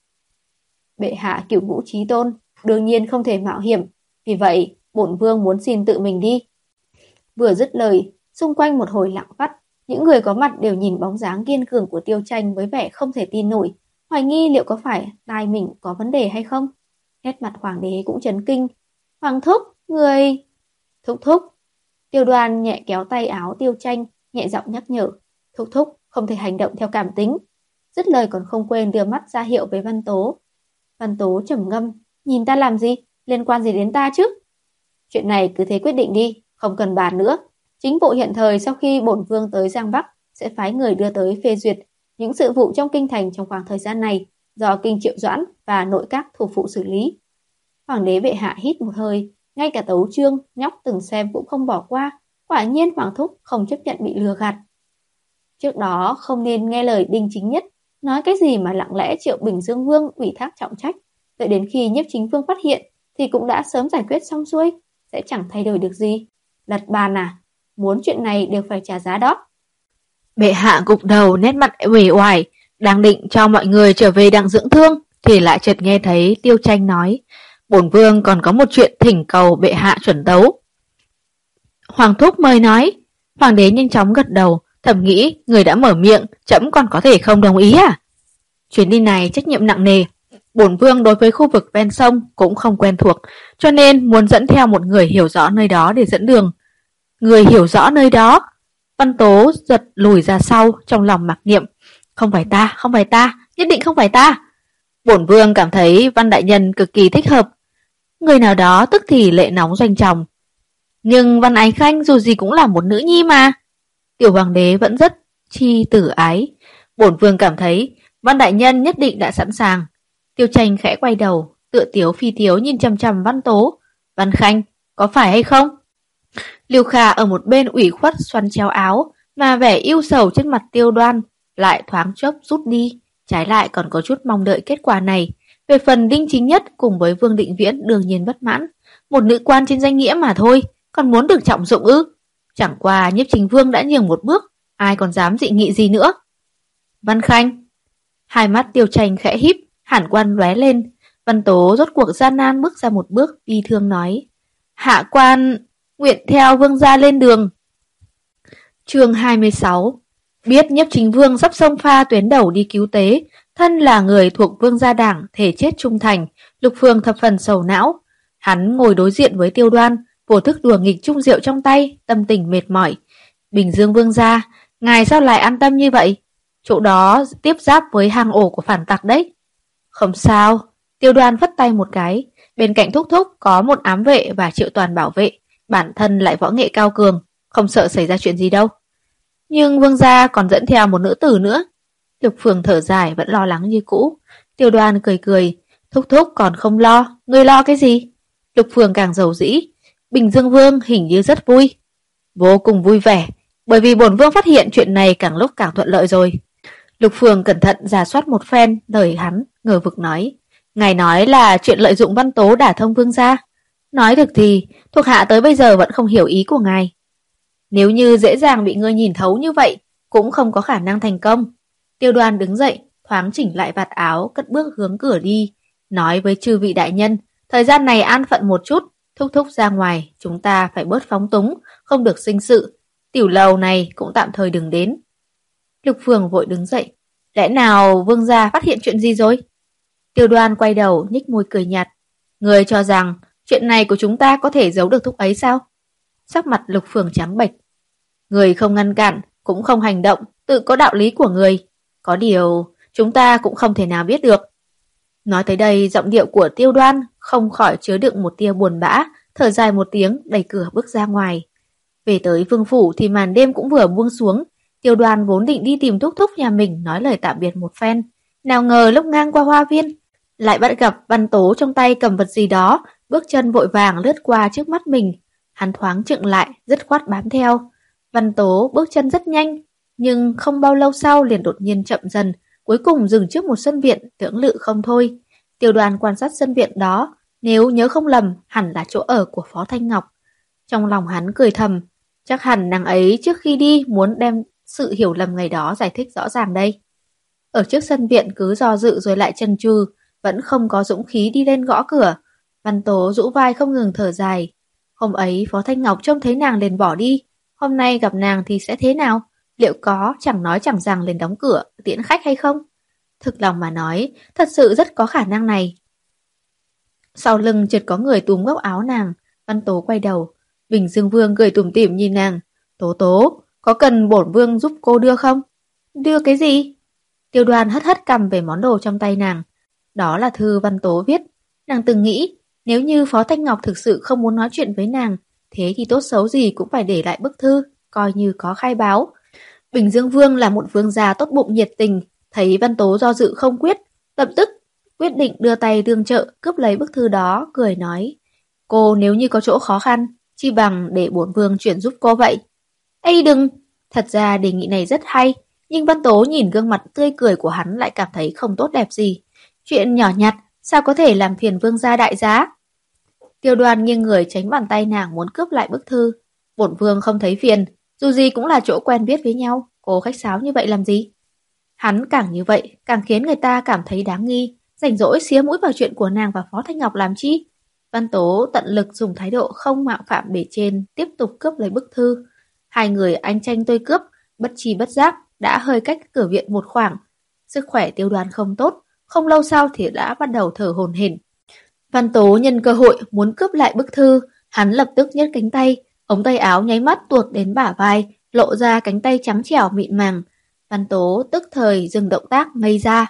Bệ hạ cửu ngũ chí tôn, đương nhiên không thể mạo hiểm. Vì vậy, bổn vương muốn xin tự mình đi. Vừa dứt lời, xung quanh một hồi lặng vắt, những người có mặt đều nhìn bóng dáng kiên cường của Tiêu Tranh với vẻ không thể tin nổi, hoài nghi liệu có phải tai mình có vấn đề hay không. Nét mặt hoàng đế cũng chấn kinh. Hoàng thúc, người... Thúc thúc. Tiêu Đoan nhẹ kéo tay áo Tiêu Tranh, nhẹ giọng nhắc nhở. Thúc thúc, không thể hành động theo cảm tính. Dứt lời còn không quên đưa mắt ra hiệu với Văn Tố. Văn Tố trầm ngâm, nhìn ta làm gì, liên quan gì đến ta chứ? Chuyện này cứ thế quyết định đi, không cần bàn nữa. Chính vụ hiện thời sau khi bổn vương tới Giang Bắc sẽ phái người đưa tới phê duyệt những sự vụ trong kinh thành trong khoảng thời gian này do Kinh Triệu Doãn và nội các thủ phụ xử lý. Hoàng đế bệ hạ hít một hơi, ngay cả tấu chương, nhóc từng xem cũng không bỏ qua. Quả nhiên hoàng thúc không chấp nhận bị lừa gạt. Trước đó không nên nghe lời Đinh Chính Nhất, nói cái gì mà lặng lẽ triệu Bình Dương Vương ủy thác trọng trách. Đợi đến khi Nhiếp Chính Vương phát hiện thì cũng đã sớm giải quyết xong xuôi, sẽ chẳng thay đổi được gì. Lật bàn à, muốn chuyện này đều phải trả giá đó. Bệ hạ gục đầu, nét mặt uể oải, đang định cho mọi người trở về đặng dưỡng thương thì lại chợt nghe thấy Tiêu Tranh nói, bổn vương còn có một chuyện thỉnh cầu bệ hạ chuẩn tấu. Hoàng thúc mời nói. Hoàng đế nhanh chóng gật đầu, thầm nghĩ người đã mở miệng, trẫm còn có thể không đồng ý à? Chuyến đi này trách nhiệm nặng nề, bổn vương đối với khu vực ven sông cũng không quen thuộc, cho nên muốn dẫn theo một người hiểu rõ nơi đó để dẫn đường. Người hiểu rõ nơi đó? Văn Tố giật lùi ra sau, trong lòng mặc niệm, không phải ta, không phải ta, nhất định không phải ta. Bổn vương cảm thấy Văn đại nhân cực kỳ thích hợp. Người nào đó tức thì lệ nóng doanh trọng. Nhưng Văn Ái Khanh dù gì cũng là một nữ nhi mà. Tiểu hoàng đế vẫn rất chi tử ái. Bổn vương cảm thấy Văn đại nhân nhất định đã sẵn sàng. Tiêu Tranh khẽ quay đầu, tựa tiếu phi tiếu nhìn chằm chằm Văn Tố. Văn Khanh, có phải hay không? Liêu Kha ở một bên ủy khuất xoắn chéo áo, mà vẻ yêu sầu trên mặt Tiêu Đoan lại thoáng chốc rút đi, trái lại còn có chút mong đợi kết quả này. Về phần Đinh Chính Nhất cùng với Vương Định Viễn đương nhiên bất mãn, một nữ quan trên danh nghĩa mà thôi, còn muốn được trọng dụng ư? Chẳng qua Nhiếp Chính Vương đã nhường một bước, ai còn dám dị nghị gì nữa. Văn Khanh, hai mắt Tiêu Tranh khẽ híp, hàn quan lóe lên. Văn Tố rốt cuộc gian nan bước ra một bước, bi thương nói: Hạ quan nguyện theo vương gia lên đường. Chương hai mươi sáu. Biết Nhiếp Chính Vương sắp xông pha tuyến đầu đi cứu tế, thân là người thuộc Vương gia đảng, thể chết trung thành, Lục Phương thập phần sầu não. Hắn ngồi đối diện với Tiêu Đoan, vô thức đùa nghịch chung rượu trong tay, tâm tình mệt mỏi. Bình Dương Vương gia, ngài sao lại an tâm như vậy? Chỗ đó tiếp giáp với hang ổ của phản tặc đấy. Không sao, Tiêu Đoan phất tay một cái, bên cạnh Thúc Thúc có một ám vệ và Triệu Toàn bảo vệ, bản thân lại võ nghệ cao cường, không sợ xảy ra chuyện gì đâu. Nhưng Vương gia còn dẫn theo một nữ tử nữa. Lục Phương thở dài vẫn lo lắng như cũ. Tiêu Đoan cười cười, Thúc Thúc còn không lo, ngươi lo cái gì? Lục Phương càng giàu dĩ, Bình Dương Vương hình như rất vui. Vô cùng vui vẻ, bởi vì bổn vương phát hiện chuyện này càng lúc càng thuận lợi rồi. Lục Phương cẩn thận rà soát một phen lời hắn, ngờ vực nói: Ngài nói là chuyện lợi dụng Văn Tố đả thông vương gia. Nói thực thì, thuộc hạ tới bây giờ vẫn không hiểu ý của ngài. Nếu như dễ dàng bị ngươi nhìn thấu như vậy, cũng không có khả năng thành công. Tiêu Đoan đứng dậy, thoáng chỉnh lại vạt áo, cất bước hướng cửa đi, nói với chư vị đại nhân: Thời gian này an phận một chút, Thúc Thúc ra ngoài, chúng ta phải bớt phóng túng, không được sinh sự. Tiểu lầu này cũng tạm thời đừng đến. Lục Phương vội đứng dậy: Lẽ nào vương gia phát hiện chuyện gì rồi? Tiêu Đoan quay đầu nhếch môi cười nhạt: Người cho rằng chuyện này của chúng ta có thể giấu được Thúc ấy sao? Sắc mặt Lục Phương trắng bệch. Người không ngăn cản, cũng không hành động, tự có đạo lý của người. Có điều chúng ta cũng không thể nào biết được. Nói tới đây, giọng điệu của Tiêu Đoan không khỏi chứa đựng một tia buồn bã, thở dài một tiếng, đẩy cửa bước ra ngoài. Về tới vương phủ thì màn đêm cũng vừa buông xuống. Tiêu Đoan vốn định đi tìm Thúc Thúc nhà mình nói lời tạm biệt một phen, nào ngờ lúc ngang qua hoa viên lại bắt gặp Văn Tố trong tay cầm vật gì đó, bước chân vội vàng lướt qua trước mắt mình. Hắn thoáng chững lại, dứt khoát bám theo. Văn Tố bước chân rất nhanh, nhưng không bao lâu sau liền đột nhiên chậm dần, cuối cùng dừng trước một sân viện, lưỡng lự không thôi. Tiêu Đoan quan sát sân viện đó, nếu nhớ không lầm, hẳn là chỗ ở của Phó Thanh Ngọc. Trong lòng hắn cười thầm, chắc hẳn nàng ấy trước khi đi muốn đem sự hiểu lầm ngày đó giải thích rõ ràng đây. Ở trước sân viện cứ do dự rồi lại chần chừ, vẫn không có dũng khí đi lên gõ cửa. Văn Tố rũ vai không ngừng thở dài. Hôm ấy Phó Thanh Ngọc trông thấy nàng liền bỏ đi, hôm nay gặp nàng thì sẽ thế nào? Liệu có chẳng nói chẳng rằng liền đóng cửa tiễn khách hay không? Thực lòng mà nói, thật sự rất có khả năng này. Sau lưng chợt có người túm góc áo nàng. Văn Tố quay đầu, Bình Dương Vương cười tủm tỉm nhìn nàng. Tố Tố, có cần bổn vương giúp cô đưa không? Đưa cái gì? Tiêu Đoan hất hất cầm về món đồ trong tay nàng. Đó là thư Văn Tố viết. Nàng từng nghĩ, nếu như Phó Thanh Ngọc thực sự không muốn nói chuyện với nàng, thế thì tốt xấu gì cũng phải để lại bức thư, coi như có khai báo. Bình Dương Vương là một vương gia tốt bụng nhiệt tình, thấy Văn Tố do dự không quyết, lập tức quyết định đưa tay tương trợ, cướp lấy bức thư đó, cười nói: Cô nếu như có chỗ khó khăn, chi bằng để bổn vương chuyển giúp cô vậy. Ây đừng, thật ra đề nghị này rất hay, nhưng Văn Tố nhìn gương mặt tươi cười của hắn lại cảm thấy không tốt đẹp gì. Chuyện nhỏ nhặt, sao có thể làm phiền vương gia đại giá? Tiêu Đoan nghiêng người tránh bàn tay nàng muốn cướp lại bức thư. Bổn vương không thấy phiền, dù gì cũng là chỗ quen biết với nhau, cô khách sáo như vậy làm gì? Hắn càng như vậy, càng khiến người ta cảm thấy đáng nghi, rảnh rỗi xía mũi vào chuyện của nàng và Phó Thanh Ngọc làm chi? Văn Tố tận lực dùng thái độ không mạo phạm bề trên, tiếp tục cướp lấy bức thư. Hai người anh tranh tôi cướp, bất chi bất giác đã hơi cách cửa viện một khoảng. Sức khỏe Tiêu Đoan không tốt, không lâu sau thì đã bắt đầu thở hổn hển. Văn Tố nhân cơ hội muốn cướp lại bức thư, hắn lập tức nhấc cánh tay, ống tay áo nháy mắt tuột đến bả vai, lộ ra cánh tay trắng trẻo mịn màng. Văn Tố tức thời dừng động tác ngây ra,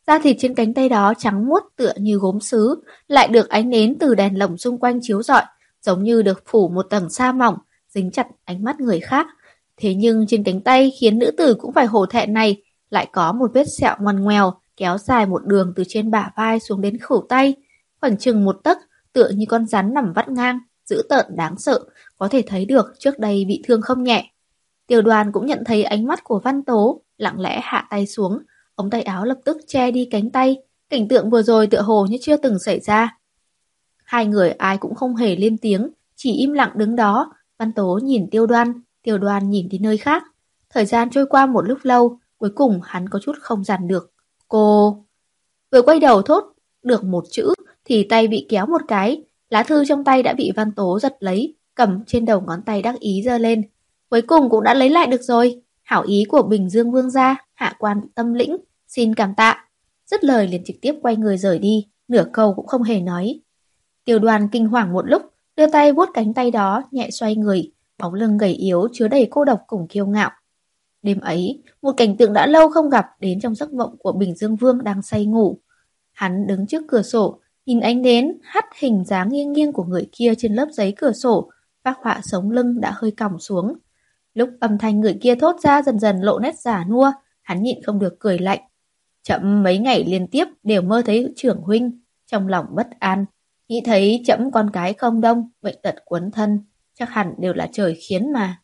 Da thịt trên cánh tay đó trắng muốt tựa như gốm sứ, lại được ánh nến từ đèn lồng xung quanh chiếu rọi, giống như được phủ một tầng sa mỏng, dính chặt ánh mắt người khác. Thế nhưng trên cánh tay khiến nữ tử cũng phải hổ thẹn này, lại có một vết sẹo ngoằn ngoèo kéo dài một đường từ trên bả vai xuống đến khuỷu tay, khoảng chừng một tấc, tựa như con rắn nằm vắt ngang, dữ tợn đáng sợ, có thể thấy được trước đây bị thương không nhẹ. Tiểu Đoàn cũng nhận thấy ánh mắt của Văn Tố, lặng lẽ hạ tay xuống, ống tay áo lập tức che đi cánh tay, cảnh tượng vừa rồi tựa hồ như chưa từng xảy ra. Hai người ai cũng không hề lên tiếng, chỉ im lặng đứng đó. Văn Tố nhìn Tiêu Đoan, Tiêu Đoan nhìn đi nơi khác. Thời gian trôi qua một lúc lâu, cuối cùng hắn có chút không dằn được. Cô... Vừa quay đầu thốt được một chữ thì tay bị kéo một cái, lá thư trong tay đã bị Văn Tố giật lấy, cầm trên đầu ngón tay đắc ý giơ lên. Cuối cùng cũng đã lấy lại được rồi. Hảo ý của Bình Dương Vương gia, hạ quan tâm lĩnh, xin cảm tạ. Dứt lời liền trực tiếp quay người rời đi, nửa câu cũng không hề nói. Tiêu Đoan kinh hoàng một lúc, đưa tay vuốt cánh tay đó, nhẹ xoay người, bóng lưng gầy yếu chứa đầy cô độc cùng kiêu ngạo. Đêm ấy, một cảnh tượng đã lâu không gặp đến trong giấc mộng của Bình Dương Vương đang say ngủ. Hắn đứng trước cửa sổ, nhìn ánh nến hắt hình dáng nghiêng nghiêng của người kia trên lớp giấy cửa sổ, phác họa sống lưng đã hơi còng xuống. Lúc âm thanh người kia thốt ra dần dần lộ nét già nua, hắn nhịn không được cười lạnh. Chậm mấy ngày liên tiếp đều mơ thấy trưởng huynh, trong lòng bất an. Nghĩ thấy chậm con cái không đông, bệnh tật quấn thân, chắc hẳn đều là trời khiến mà.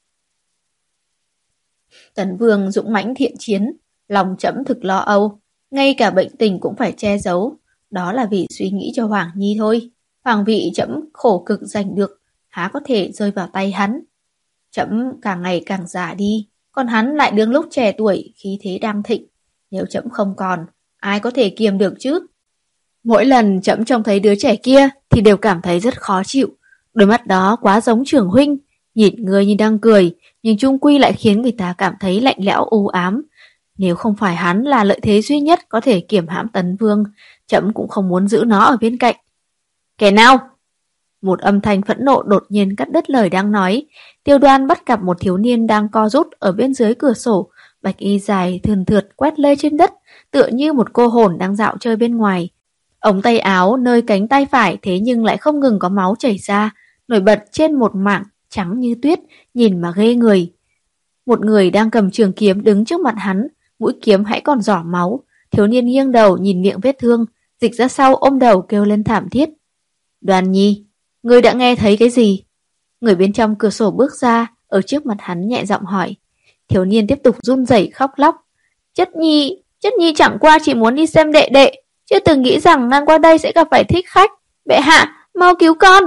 Tấn Vương dũng mãnh thiện chiến, lòng chậm thực lo âu, ngay cả bệnh tình cũng phải che giấu. Đó là vì suy nghĩ cho Hoàng Nhi thôi. Hoàng vị chậm khổ cực giành được, há có thể rơi vào tay hắn. Chậm càng ngày càng già đi, còn hắn lại đương lúc trẻ tuổi, khí thế đang thịnh. Nếu chậm không còn, ai có thể kiềm được chứ? Mỗi lần chậm trông thấy đứa trẻ kia thì đều cảm thấy rất khó chịu. Đôi mắt đó quá giống trưởng huynh, nhìn người như đang cười, nhưng chung quy lại khiến người ta cảm thấy lạnh lẽo u ám. Nếu không phải hắn là lợi thế duy nhất có thể kiềm hãm Tấn Vương, chậm cũng không muốn giữ nó ở bên cạnh. Kẻ nào? Một âm thanh phẫn nộ đột nhiên cắt đứt lời đang nói. Tiêu Đoan bắt gặp một thiếu niên đang co rút ở bên dưới cửa sổ, bạch y dài thườn thượt quét lê trên đất, tựa như một cô hồn đang dạo chơi bên ngoài. Ống tay áo nơi cánh tay phải thế nhưng lại không ngừng có máu chảy ra, nổi bật trên một mảng trắng như tuyết, nhìn mà ghê người. Một người đang cầm trường kiếm đứng trước mặt hắn, mũi kiếm hãy còn rỏ máu. Thiếu niên nghiêng đầu nhìn miệng vết thương, dịch ra sau ôm đầu kêu lên thảm thiết. Đoan Nhi, ngươi đã nghe thấy cái gì? Người bên trong cửa sổ bước ra, ở trước mặt hắn nhẹ giọng hỏi. Thiếu niên tiếp tục run rẩy khóc lóc. Chất Nhi, Chất Nhi chẳng qua chỉ muốn đi xem đệ đệ, chưa từng nghĩ rằng ngang qua đây sẽ gặp phải thích khách. Bệ hạ, mau cứu con.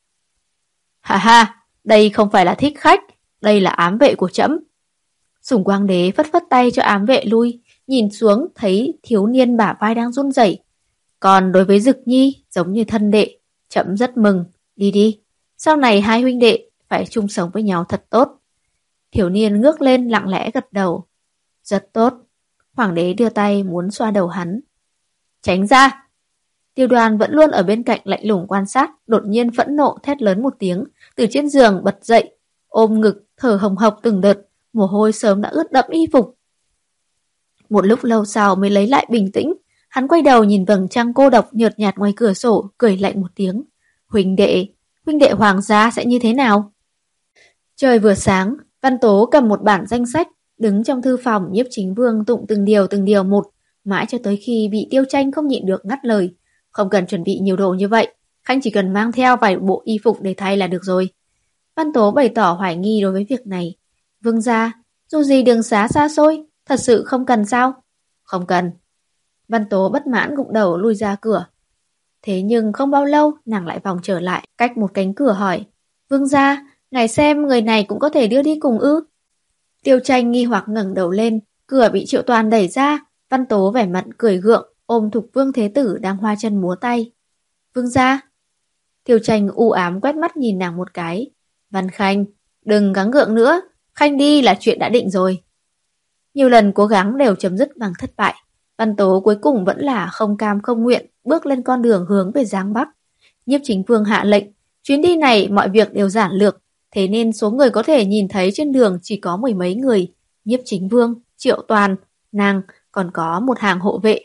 Hà hà, đây không phải là thích khách, đây là ám vệ của trẫm. Sủng Quang Đế phất phất tay cho ám vệ lui, nhìn xuống thấy thiếu niên bả vai đang run rẩy. Còn đối với Dực Nhi, giống như thân đệ, trẫm rất mừng, đi đi. Sau này hai huynh đệ phải chung sống với nhau thật tốt. Thiếu niên ngước lên lặng lẽ gật đầu. Rất tốt. Hoàng đế đưa tay muốn xoa đầu hắn. Tránh ra. Tiêu Đoan vẫn luôn ở bên cạnh lạnh lùng quan sát, đột nhiên phẫn nộ thét lớn một tiếng, từ trên giường bật dậy, ôm ngực, thở hồng hộc từng đợt, mồ hôi sớm đã ướt đẫm y phục. Một lúc lâu sau mới lấy lại bình tĩnh, hắn quay đầu nhìn vầng trăng cô độc nhợt nhạt ngoài cửa sổ, cười lạnh một tiếng. Huynh đệ, huynh đệ hoàng gia sẽ như thế nào? Trời vừa sáng, Văn Tố cầm một bản danh sách, đứng trong thư phòng Nhiếp Chính Vương tụng từng điều từng điều một, mãi cho tới khi bị Tiêu Tranh không nhịn được ngắt lời. Không cần chuẩn bị nhiều đồ như vậy, Khanh chỉ cần mang theo vài bộ y phục để thay là được rồi. Văn Tố bày tỏ hoài nghi đối với việc này. Vương gia, dù gì đường xá xa xôi, thật sự không cần sao? Không cần. Văn Tố bất mãn gục đầu lui ra cửa. Thế nhưng không bao lâu, nàng lại vòng trở lại, cách một cánh cửa hỏi. Vương gia, ngài xem người này cũng có thể đưa đi cùng ư? Tiêu Tranh nghi hoặc ngẩng đầu lên, cửa bị Triệu Toàn đẩy ra, Văn Tố vẻ mặt cười gượng, ôm Thục Vương Thế Tử đang hoa chân múa tay. Vương gia. Tiêu Tranh u ám quét mắt nhìn nàng một cái. Văn Khanh, đừng gắng gượng nữa, Khanh đi là chuyện đã định rồi. Nhiều lần cố gắng đều chấm dứt bằng thất bại. Văn Tố cuối cùng vẫn là không cam không nguyện, bước lên con đường hướng về Giang Bắc. Nhiếp Chính Vương hạ lệnh, chuyến đi này mọi việc đều giản lược, thế nên số người có thể nhìn thấy trên đường chỉ có mười mấy người. Nhiếp Chính Vương, Triệu Toàn, nàng, còn có một hàng hộ vệ.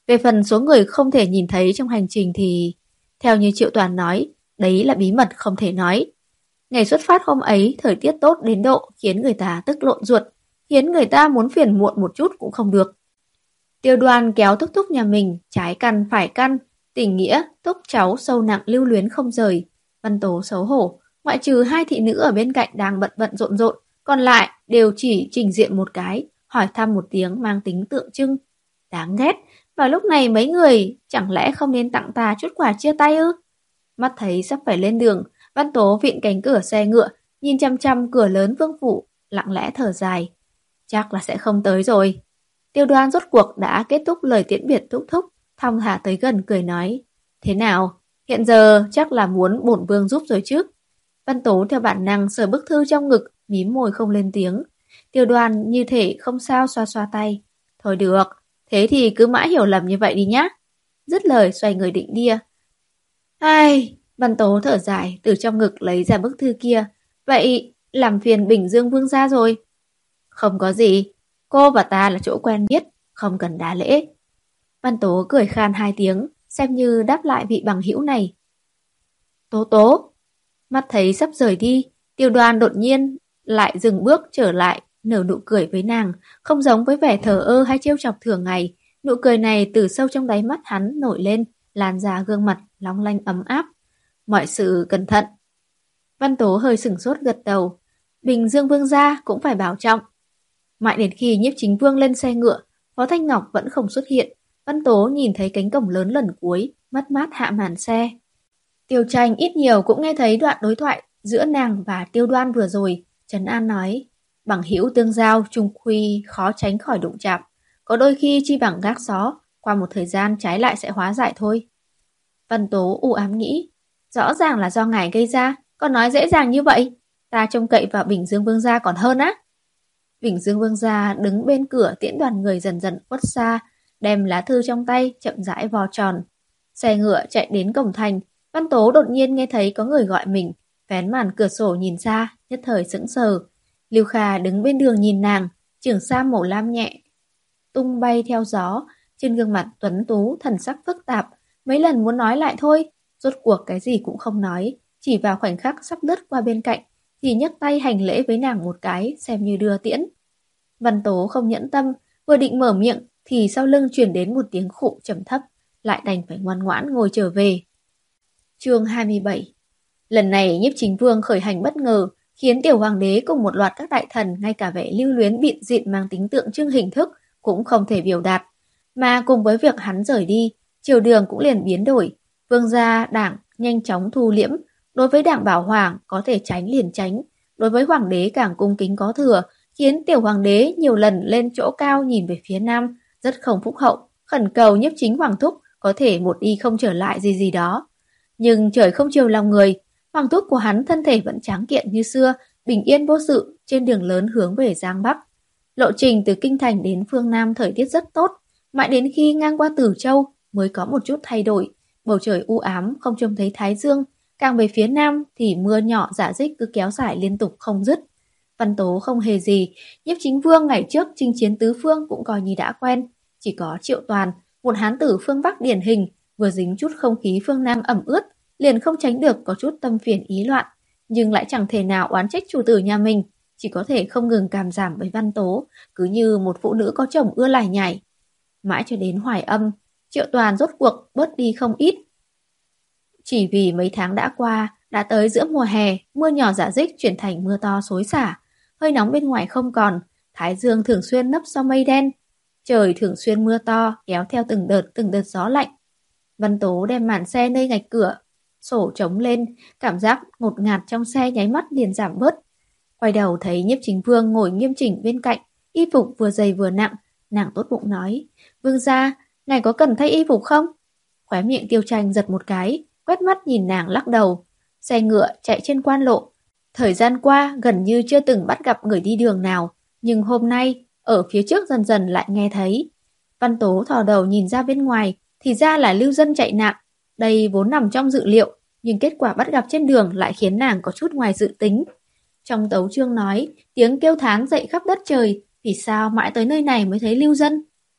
Về phần số người không thể nhìn thấy trong hành trình thì, theo như Triệu Toàn nói, đấy là bí mật không thể nói. Ngày xuất phát hôm ấy, thời tiết tốt đến độ khiến người ta tức lộn ruột, khiến người ta muốn phiền muộn một chút cũng không được. Tiêu Đoan kéo thúc thúc nhà mình, trái căn phải căn, tình nghĩa, thúc cháu sâu nặng lưu luyến không rời. Văn Tố xấu hổ, ngoại trừ hai thị nữ ở bên cạnh đang bận bận rộn rộn, còn lại đều chỉ trình diện một cái, hỏi thăm một tiếng mang tính tượng trưng. Đáng ghét, vào lúc này mấy người chẳng lẽ không nên tặng ta chút quà chia tay ư? Mắt thấy sắp phải lên đường, Văn Tố vịn cánh cửa xe ngựa, nhìn chăm chăm cửa lớn vương phủ, lặng lẽ thở dài. Chắc là sẽ không tới rồi. Tiêu Đoan rốt cuộc đã kết thúc lời tiễn biệt thúc thúc, thong thả tới gần cười nói. Thế nào, hiện giờ chắc là muốn bổn vương giúp rồi chứ? Văn Tố theo bản năng sờ bức thư trong ngực, mím môi không lên tiếng. Tiêu Đoan như thể không sao xoa xoa tay. Thôi được, thế thì cứ mãi hiểu lầm như vậy đi nhá. Dứt lời xoay người định đi. Ai, Văn Tố thở dài từ trong ngực lấy ra bức thư kia. Vậy làm phiền Bình Dương Vương gia rồi. Không có gì, cô và ta là chỗ quen biết, không cần đa lễ. Văn Tố cười khan hai tiếng, xem như đáp lại vị bằng hữu này. Tố Tố, mắt thấy sắp rời đi, Tiêu Đoan đột nhiên lại dừng bước trở lại, nở nụ cười với nàng, không giống với vẻ thờ ơ hay trêu chọc thường ngày. Nụ cười này từ sâu trong đáy mắt hắn nổi lên, lan ra gương mặt long lanh ấm áp. Mọi sự cẩn thận. Văn Tố hơi sửng sốt gật đầu. Bình Dương Vương gia cũng phải bảo trọng. Mãi đến khi Nhiếp Chính Vương lên xe ngựa, Phó Thanh Ngọc vẫn không xuất hiện. Văn Tố nhìn thấy cánh cổng lớn lần cuối, mất mát hạ màn xe. Tiêu Tranh ít nhiều cũng nghe thấy đoạn đối thoại giữa nàng và Tiêu Đoan vừa rồi. Trấn An nói, bằng hữu tương giao chung quy khó tránh khỏi đụng chạm. Có đôi khi chi bằng gác xó, qua một thời gian trái lại sẽ hóa giải thôi. Văn Tố u ám nghĩ, rõ ràng là do ngài gây ra, còn nói dễ dàng như vậy. Ta trông cậy vào Bình Dương Vương gia còn hơn á. Bình Dương Vương gia đứng bên cửa tiễn đoàn người dần dần khuất xa, đem lá thư trong tay chậm rãi vò tròn. Xe ngựa chạy đến cổng thành, Văn Tố đột nhiên nghe thấy có người gọi mình, vén màn cửa sổ nhìn ra, nhất thời sững sờ. Lưu Kha đứng bên đường nhìn nàng, trường sam màu lam nhẹ, tung bay theo gió, trên gương mặt tuấn tú thần sắc phức tạp, mấy lần muốn nói lại thôi, rốt cuộc cái gì cũng không nói, chỉ vào khoảnh khắc sắp lướt qua bên cạnh, thì nhấc tay hành lễ với nàng một cái, xem như đưa tiễn. Văn Tố không nhẫn tâm, vừa định mở miệng, thì sau lưng truyền đến một tiếng khụ trầm thấp, lại đành phải ngoan ngoãn ngồi trở về. Chương hai mươi bảy. Lần này Nhiếp Chính Vương khởi hành bất ngờ, khiến tiểu hoàng đế cùng một loạt các đại thần ngay cả vẻ lưu luyến bịn dịn mang tính tượng trưng hình thức cũng không thể biểu đạt. Mà cùng với việc hắn rời đi, triều đường cũng liền biến đổi. Vương gia đảng nhanh chóng thu liễm, đối với đảng bảo hoàng có thể tránh liền tránh, đối với hoàng đế càng cung kính có thừa, khiến tiểu hoàng đế nhiều lần lên chỗ cao nhìn về phía nam, rất không phúc hậu, khẩn cầu Nhiếp Chính Hoàng thúc có thể một đi không trở lại gì gì đó. Nhưng trời không chiều lòng người, hoàng thúc của hắn thân thể vẫn tráng kiện như xưa, bình yên vô sự trên đường lớn hướng về Giang Bắc. Lộ trình từ Kinh Thành đến phương Nam thời tiết rất tốt, mãi đến khi ngang qua Tử Châu mới có một chút thay đổi, bầu trời u ám không trông thấy thái dương, càng về phía Nam thì mưa nhỏ rả rích cứ kéo dài liên tục không dứt. Văn Tố không hề gì, Nhiếp Chính Vương ngày trước chinh chiến tứ phương cũng coi như đã quen, chỉ có Triệu Toàn, một hán tử phương Bắc điển hình, vừa dính chút không khí phương Nam ẩm ướt, liền không tránh được có chút tâm phiền ý loạn, nhưng lại chẳng thể nào oán trách chủ tử nhà mình, chỉ có thể không ngừng cảm giảm với Văn Tố, cứ như một phụ nữ có chồng ưa lải nhải. Mãi cho đến Hoài Âm, Triệu Toàn rốt cuộc bớt đi không ít. Chỉ vì mấy tháng đã qua, đã tới giữa mùa hè, mưa nhỏ rả rích chuyển thành mưa to xối xả, hơi nóng bên ngoài không còn, thái dương thường xuyên nấp sau mây đen, trời thường xuyên mưa to kéo theo từng đợt từng đợt gió lạnh. Văn Tố đem màn xe nơi ngạch cửa sổ trống lên, cảm giác ngột ngạt trong xe nháy mắt liền giảm bớt. Quay đầu thấy Nhiếp Chính Vương ngồi nghiêm chỉnh bên cạnh, y phục vừa dày vừa nặng, nàng tốt bụng nói, Vương gia, ngài có cần thay y phục không? Khóe miệng Tiêu Tranh giật một cái, quét mắt nhìn nàng lắc đầu. Xe ngựa chạy trên quan lộ, thời gian qua gần như chưa từng bắt gặp người đi đường nào, nhưng hôm nay ở phía trước dần dần lại nghe thấy. Văn Tố thò đầu nhìn ra bên ngoài, thì ra là lưu dân chạy nạn. Đây vốn nằm trong dự liệu, nhưng kết quả bắt gặp trên đường lại khiến nàng có chút ngoài dự tính. Trong tấu chương nói, tiếng kêu thán dậy khắp đất trời, vì sao mãi tới nơi này mới thấy lưu dân?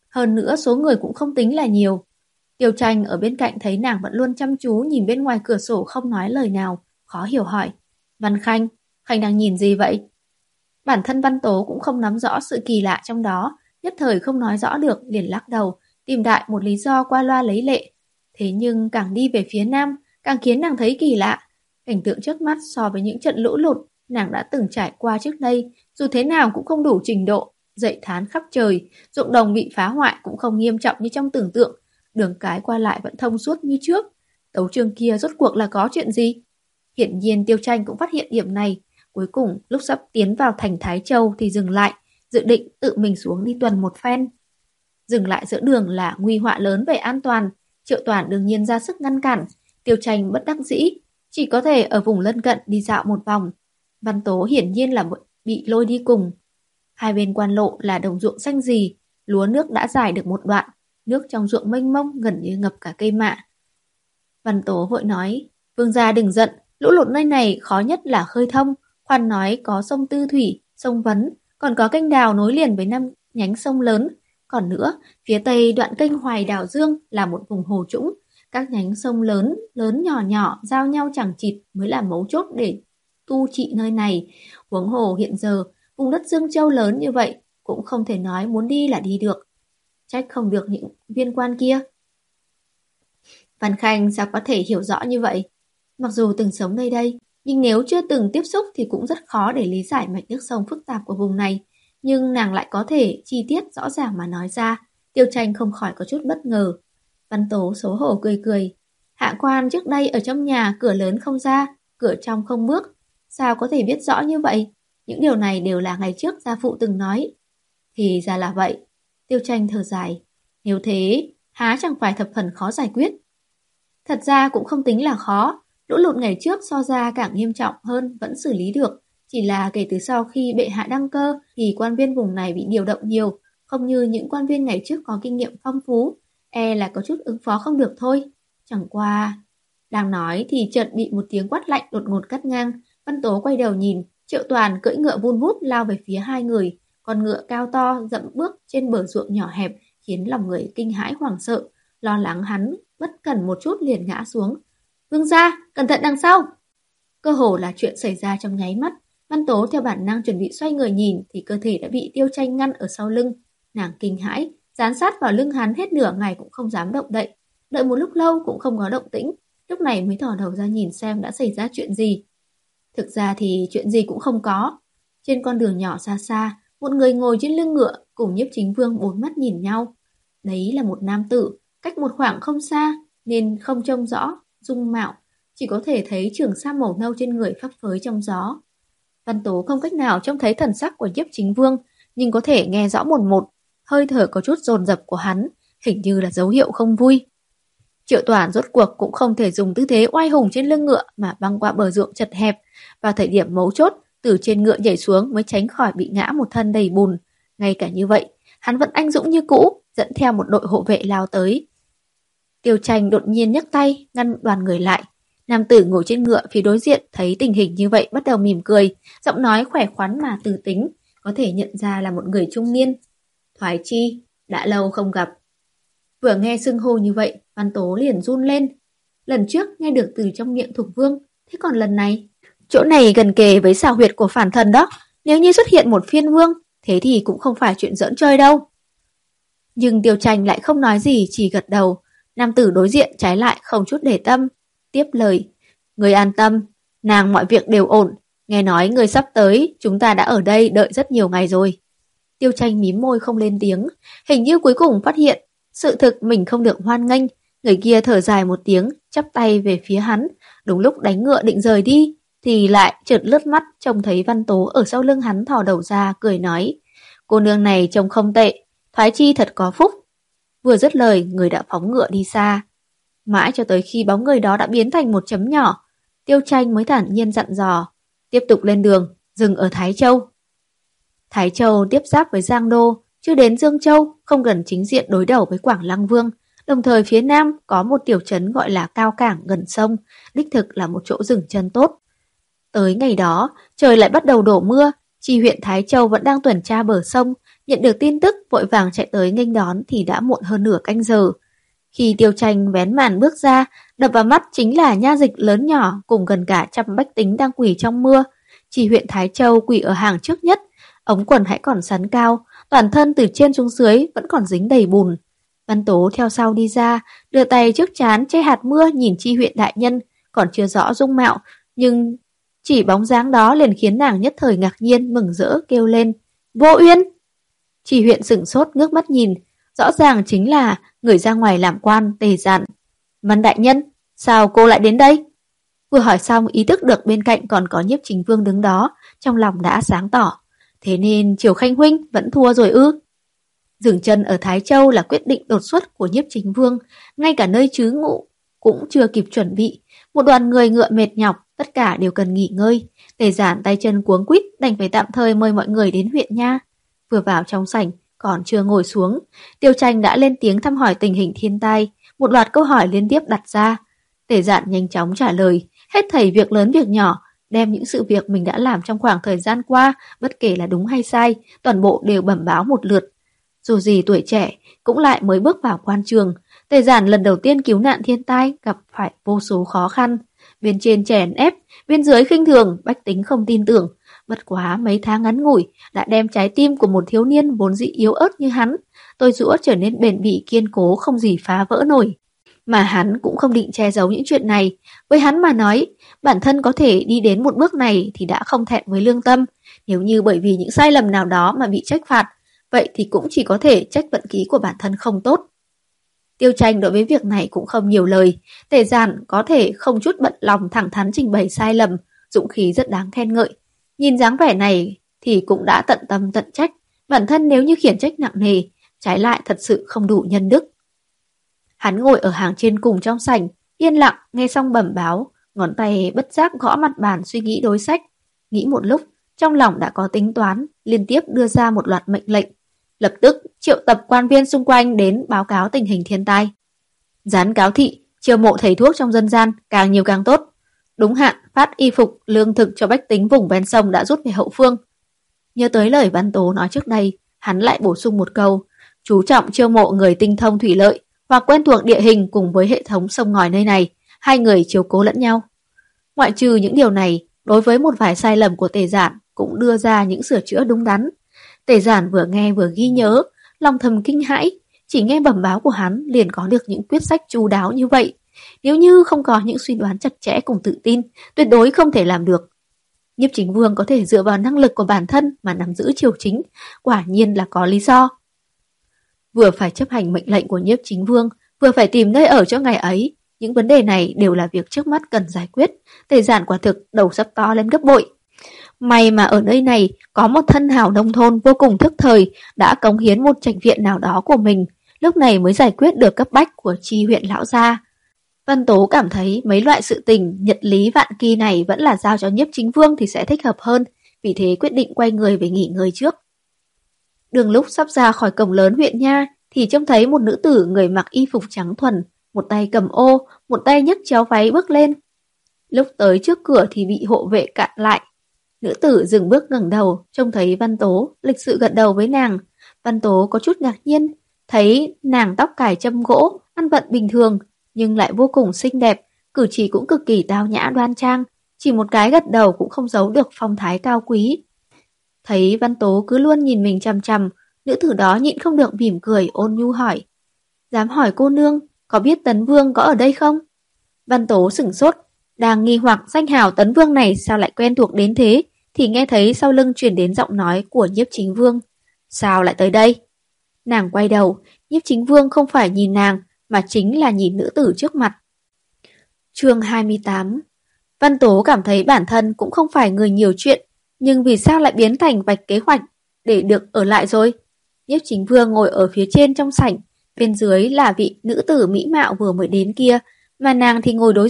Hơn nữa số người cũng không tính là nhiều. Tiêu Tranh ở bên cạnh thấy nàng vẫn luôn chăm chú nhìn bên ngoài cửa sổ không nói lời nào, khó hiểu hỏi. Văn Khanh, Khanh đang nhìn gì vậy? Bản thân Văn Tố cũng không nắm rõ sự kỳ lạ trong đó, nhất thời không nói rõ được, liền lắc đầu, tìm đại một lý do qua loa lấy lệ. Thế nhưng càng đi về phía nam, càng khiến nàng thấy kỳ lạ. Cảnh tượng trước mắt so với những trận lũ lụt nàng đã từng trải qua trước đây, dù thế nào cũng không đủ trình độ. Dậy thán khắp trời, ruộng đồng bị phá hoại cũng không nghiêm trọng như trong tưởng tượng, đường cái qua lại vẫn thông suốt như trước. Tấu chương kia rốt cuộc là có chuyện gì? Hiển nhiên Tiêu Tranh cũng phát hiện điểm này. Cuối cùng lúc sắp tiến vào thành Thái Châu thì dừng lại, dự định tự mình xuống đi tuần một phen. Dừng lại giữa đường là nguy họa lớn về an toàn, Triệu Toàn đương nhiên ra sức ngăn cản. Tiêu Tranh bất đắc dĩ, chỉ có thể ở vùng lân cận đi dạo một vòng. Văn Tố hiển nhiên là bị lôi đi cùng. Hai bên quan lộ là đồng ruộng xanh rì, lúa nước đã dài được một đoạn, nước trong ruộng mênh mông gần như ngập cả cây mạ. Văn Tố vội nói, vương gia đừng giận, lũ lụt nơi này khó nhất là khơi thông, khoan nói có sông Tư Thủy, sông Vấn, còn có kênh đào nối liền với năm nhánh sông lớn. Còn nữa, phía tây đoạn kênh Hoài Đào Dương là một vùng hồ trũng, các nhánh sông lớn, lớn nhỏ nhỏ giao nhau chẳng chịt mới là mấu chốt để tu trị nơi này. Huống hồ hiện giờ, vùng đất Dương Châu lớn như vậy, cũng không thể nói muốn đi là đi được. Trách không được những viên quan kia. Văn Khanh sao có thể hiểu rõ như vậy? Mặc dù từng sống nơi đây, nhưng nếu chưa từng tiếp xúc thì cũng rất khó để lý giải mạch nước sông phức tạp của vùng này. Nhưng nàng lại có thể chi tiết rõ ràng mà nói ra. Tiêu Tranh không khỏi có chút bất ngờ. Văn Tố xấu hổ cười cười. Hạ quan trước đây ở trong nhà cửa lớn không ra, cửa trong không bước. Sao có thể biết rõ như vậy? Những điều này đều là ngày trước gia phụ từng nói. Thì ra là vậy. Tiêu Tranh thở dài. Nếu thế, há chẳng phải thập phần khó giải quyết. Thật ra cũng không tính là khó. Lũ lụt ngày trước so ra càng nghiêm trọng hơn vẫn xử lý được. Chỉ là kể từ sau khi bệ hạ đăng cơ thì quan viên vùng này bị điều động nhiều, không như những quan viên ngày trước có kinh nghiệm phong phú, e là có chút ứng phó không được thôi. Chẳng qua... Đang nói thì chợt bị một tiếng quát lạnh đột ngột cắt ngang. Văn Tố quay đầu nhìn, Triệu Toàn cưỡi ngựa vun vút lao về phía hai người. Con ngựa cao to dậm bước trên bờ ruộng nhỏ hẹp khiến lòng người kinh hãi hoảng sợ, lo lắng hắn bất cẩn một chút liền ngã xuống. Vương gia, cẩn thận đằng sau! Cơ hồ là chuyện xảy ra trong nháy mắt. Văn Tố theo bản năng chuẩn bị xoay người nhìn thì cơ thể đã bị Tiêu Tranh ngăn ở sau lưng. Nàng kinh hãi, dán sát vào lưng hắn hết nửa ngày cũng không dám động đậy. Đợi một lúc lâu cũng không có động tĩnh, lúc này mới thò đầu ra nhìn xem đã xảy ra chuyện gì. Thực ra thì chuyện gì cũng không có. Trên con đường nhỏ xa xa, một người ngồi trên lưng ngựa cùng Nhiếp Chính Vương bốn mắt nhìn nhau. Đấy là một nam tử, cách một khoảng không xa nên không trông rõ dung mạo, chỉ có thể thấy trường sam màu nâu trên người phấp phới trong gió. Văn Tố không cách nào trông thấy thần sắc của Nhiếp Chính Vương, nhưng có thể nghe rõ một một, hơi thở có chút dồn dập của hắn, hình như là dấu hiệu không vui. Triệu Toàn rốt cuộc cũng không thể dùng tư thế oai hùng trên lưng ngựa mà băng qua bờ ruộng chật hẹp, vào thời điểm mấu chốt, từ trên ngựa nhảy xuống mới tránh khỏi bị ngã một thân đầy bùn. Ngay cả như vậy, hắn vẫn anh dũng như cũ, dẫn theo một đội hộ vệ lao tới. Tiêu Tranh đột nhiên nhấc tay ngăn đoàn người lại. Nam tử ngồi trên ngựa phía đối diện thấy tình hình như vậy bắt đầu mỉm cười, giọng nói khỏe khoắn mà từ tính, có thể nhận ra là một người trung niên. Thoái Chi, đã lâu không gặp. Vừa nghe xưng hô như vậy, Văn Tố liền run lên. Lần trước nghe được từ trong miệng Thục Vương, thế còn lần này? Chỗ này gần kề với xào huyệt của phản thần đó, nếu như xuất hiện một phiên vương, thế thì cũng không phải chuyện giỡn chơi đâu. Nhưng Tiêu Tranh lại không nói gì, chỉ gật đầu. Nam tử đối diện trái lại không chút để tâm, tiếp lời. Người an tâm, nàng mọi việc đều ổn. Nghe nói người sắp tới, chúng ta đã ở đây đợi rất nhiều ngày rồi. Tiêu Tranh mím môi không lên tiếng, hình như cuối cùng phát hiện sự thực mình không được hoan nghênh. Người kia thở dài một tiếng, chắp tay về phía hắn. Đúng lúc đánh ngựa định rời đi, thì lại chợt lướt mắt trông thấy Văn Tố ở sau lưng hắn thò đầu ra, cười nói. Cô nương này trông không tệ, Thoái Chi thật có phúc. Vừa dứt lời, người đã phóng ngựa đi xa. Mãi cho tới khi bóng người đó đã biến thành một chấm nhỏ, Tiêu Tranh mới thản nhiên dặn dò. Tiếp tục lên đường, dừng ở Thái Châu. Thái Châu tiếp giáp với Giang Đô, chưa đến Dương Châu, không gần chính diện đối đầu với Quảng Lăng Vương. Đồng thời phía nam có một tiểu trấn gọi là Cao Cảng gần sông, đích thực là một chỗ dừng chân tốt. Tới ngày đó, trời lại bắt đầu đổ mưa, chi huyện Thái Châu vẫn đang tuần tra bờ sông, Nhận được tin tức vội vàng chạy tới nghênh đón thì đã muộn hơn nửa canh giờ. Khi Tiêu Tranh vén màn bước ra, đập vào mắt chính là nha dịch lớn nhỏ cùng gần cả trăm bách tính đang quỳ trong mưa. Chỉ huyện Thái Châu quỳ ở hàng trước nhất, ống quần hãy còn sắn cao, toàn thân từ trên xuống dưới vẫn còn dính đầy bùn. Văn Tố theo sau đi ra, đưa tay trước trán che hạt mưa nhìn Chi huyện đại nhân, còn chưa rõ dung mạo, nhưng chỉ bóng dáng đó liền khiến nàng nhất thời ngạc nhiên mừng rỡ kêu lên: "Vô Uyên!" Chi huyện sửng sốt ngước mắt nhìn, rõ ràng chính là người ra ngoài làm quan Tề Dạn. "Văn đại nhân, sao cô lại đến đây?" Vừa hỏi xong ý thức được bên cạnh còn có Nhiếp Chính Vương đứng đó, trong lòng đã sáng tỏ. Thế nên Triều Khanh huynh vẫn thua rồi ư? Dừng chân ở Thái Châu là quyết định đột xuất của Nhiếp Chính Vương, ngay cả nơi trú ngụ cũng chưa kịp chuẩn bị. Một đoàn người ngựa mệt nhọc, tất cả đều cần nghỉ ngơi. Tề Giản tay chân cuống quýt đành phải tạm thời mời mọi người đến huyện nha. Vừa vào trong sảnh, còn chưa ngồi xuống, Tiêu Tranh đã lên tiếng thăm hỏi tình hình thiên tai, một loạt câu hỏi liên tiếp đặt ra. Tề Giản nhanh chóng trả lời, hết thảy việc lớn việc nhỏ, đem những sự việc mình đã làm trong khoảng thời gian qua, bất kể là đúng hay sai, toàn bộ đều bẩm báo một lượt. Dù gì tuổi trẻ, cũng lại mới bước vào quan trường, Tề Giản lần đầu tiên cứu nạn thiên tai, gặp phải vô số khó khăn. Bên trên chèn ép, bên dưới khinh thường, bách tính không tin tưởng. Bất quá mấy tháng ngắn ngủi, đã đem trái tim của một thiếu niên vốn dĩ yếu ớt như hắn, tôi giũa trở nên bền bỉ kiên cố không gì phá vỡ nổi. Mà hắn cũng không định che giấu những chuyện này. Với hắn mà nói, bản thân có thể đi đến một bước này thì đã không thẹn với lương tâm. Nếu như bởi vì những sai lầm nào đó mà bị trách phạt, vậy thì cũng chỉ có thể trách vận khí của bản thân không tốt. Tiêu Tranh đối với việc này cũng không nhiều lời. Tề Giản có thể không chút bận lòng thẳng thắn trình bày sai lầm, dũng khí rất đáng khen ngợi. Nhìn dáng vẻ này thì cũng đã tận tâm tận trách. Bản thân nếu như khiển trách nặng nề, trái lại thật sự không đủ nhân đức. Hắn ngồi ở hàng trên cùng trong sảnh, yên lặng nghe xong bẩm báo, ngón tay bất giác gõ mặt bàn suy nghĩ đối sách. Nghĩ một lúc, trong lòng đã có tính toán, liên tiếp đưa ra một loạt mệnh lệnh. Lập tức triệu tập quan viên xung quanh đến báo cáo tình hình thiên tai. Gián cáo thị, chiêu mộ thầy thuốc trong dân gian, càng nhiều càng tốt. Đúng hạn, phát y phục, lương thực cho bách tính vùng ven sông đã rút về hậu phương. Nhớ tới lời Văn Tố nói trước đây, hắn lại bổ sung một câu, chú trọng chiêu mộ người tinh thông thủy lợi, hoặc quen thuộc địa hình cùng với hệ thống sông ngòi nơi này, hai người chiếu cố lẫn nhau. Ngoại trừ những điều này, đối với một vài sai lầm của Tề Giản cũng đưa ra những sửa chữa đúng đắn. Tề Giản vừa nghe vừa ghi nhớ, lòng thầm kinh hãi, chỉ nghe bẩm báo của hắn liền có được những quyết sách chu đáo như vậy. Nếu như không có những suy đoán chặt chẽ cùng tự tin, tuyệt đối không thể làm được. Nhiếp Chính Vương có thể dựa vào năng lực của bản thân mà nắm giữ triều chính, quả nhiên là có lý do. Vừa phải chấp hành mệnh lệnh của Nhiếp Chính Vương, vừa phải tìm nơi ở cho ngày ấy, những vấn đề này đều là việc trước mắt cần giải quyết. Tề Giản quả thực đầu sắp to lên gấp bội. May mà ở nơi này có một thân hào nông thôn vô cùng thức thời, đã cống hiến một trạch viện nào đó của mình, lúc này mới giải quyết được cấp bách của Chi huyện lão gia. Văn Tố cảm thấy mấy loại sự tình nhật lý vạn kỳ này vẫn là giao cho Nhiếp Chính Vương thì sẽ thích hợp hơn, vì thế quyết định quay người về nghỉ ngơi trước. Đường lúc sắp ra khỏi cổng lớn huyện nha thì trông thấy một nữ tử người mặc y phục trắng thuần, một tay cầm ô, một tay nhấc chéo váy bước lên. Lúc tới trước cửa thì bị hộ vệ cản lại. Nữ tử dừng bước ngẩng đầu, trông thấy Văn Tố, lịch sự gật đầu với nàng. Văn Tố có chút ngạc nhiên, thấy nàng tóc cài châm gỗ, ăn vận bình thường, nhưng lại vô cùng xinh đẹp, cử chỉ cũng cực kỳ tao nhã đoan trang, chỉ một cái gật đầu cũng không giấu được phong thái cao quý. Thấy Văn Tố cứ luôn nhìn mình chằm chằm, nữ tử đó nhịn không được mỉm cười ôn nhu hỏi: "Dám hỏi cô nương, có biết Tấn Vương có ở đây không?" Văn Tố sửng sốt, đang nghi hoặc danh hào Tấn Vương này sao lại quen thuộc đến thế, thì nghe thấy sau lưng truyền đến giọng nói của Nhiếp Chính Vương. "Sao lại tới đây?" Nàng quay đầu, Nhiếp Chính Vương không phải nhìn nàng, mà chính là nhìn nữ tử trước mặt. Chương hai mươi tám. Văn Tố cảm thấy bản thân cũng không phải người nhiều chuyện, nhưng vì sao lại biến thành vạch kế hoạch để được ở lại rồi? Nhiếp Chính Vương ngồi ở phía trên trong sảnh, bên dưới là vị nữ tử mỹ mạo vừa mới đến kia, mà nàng thì ngồi đối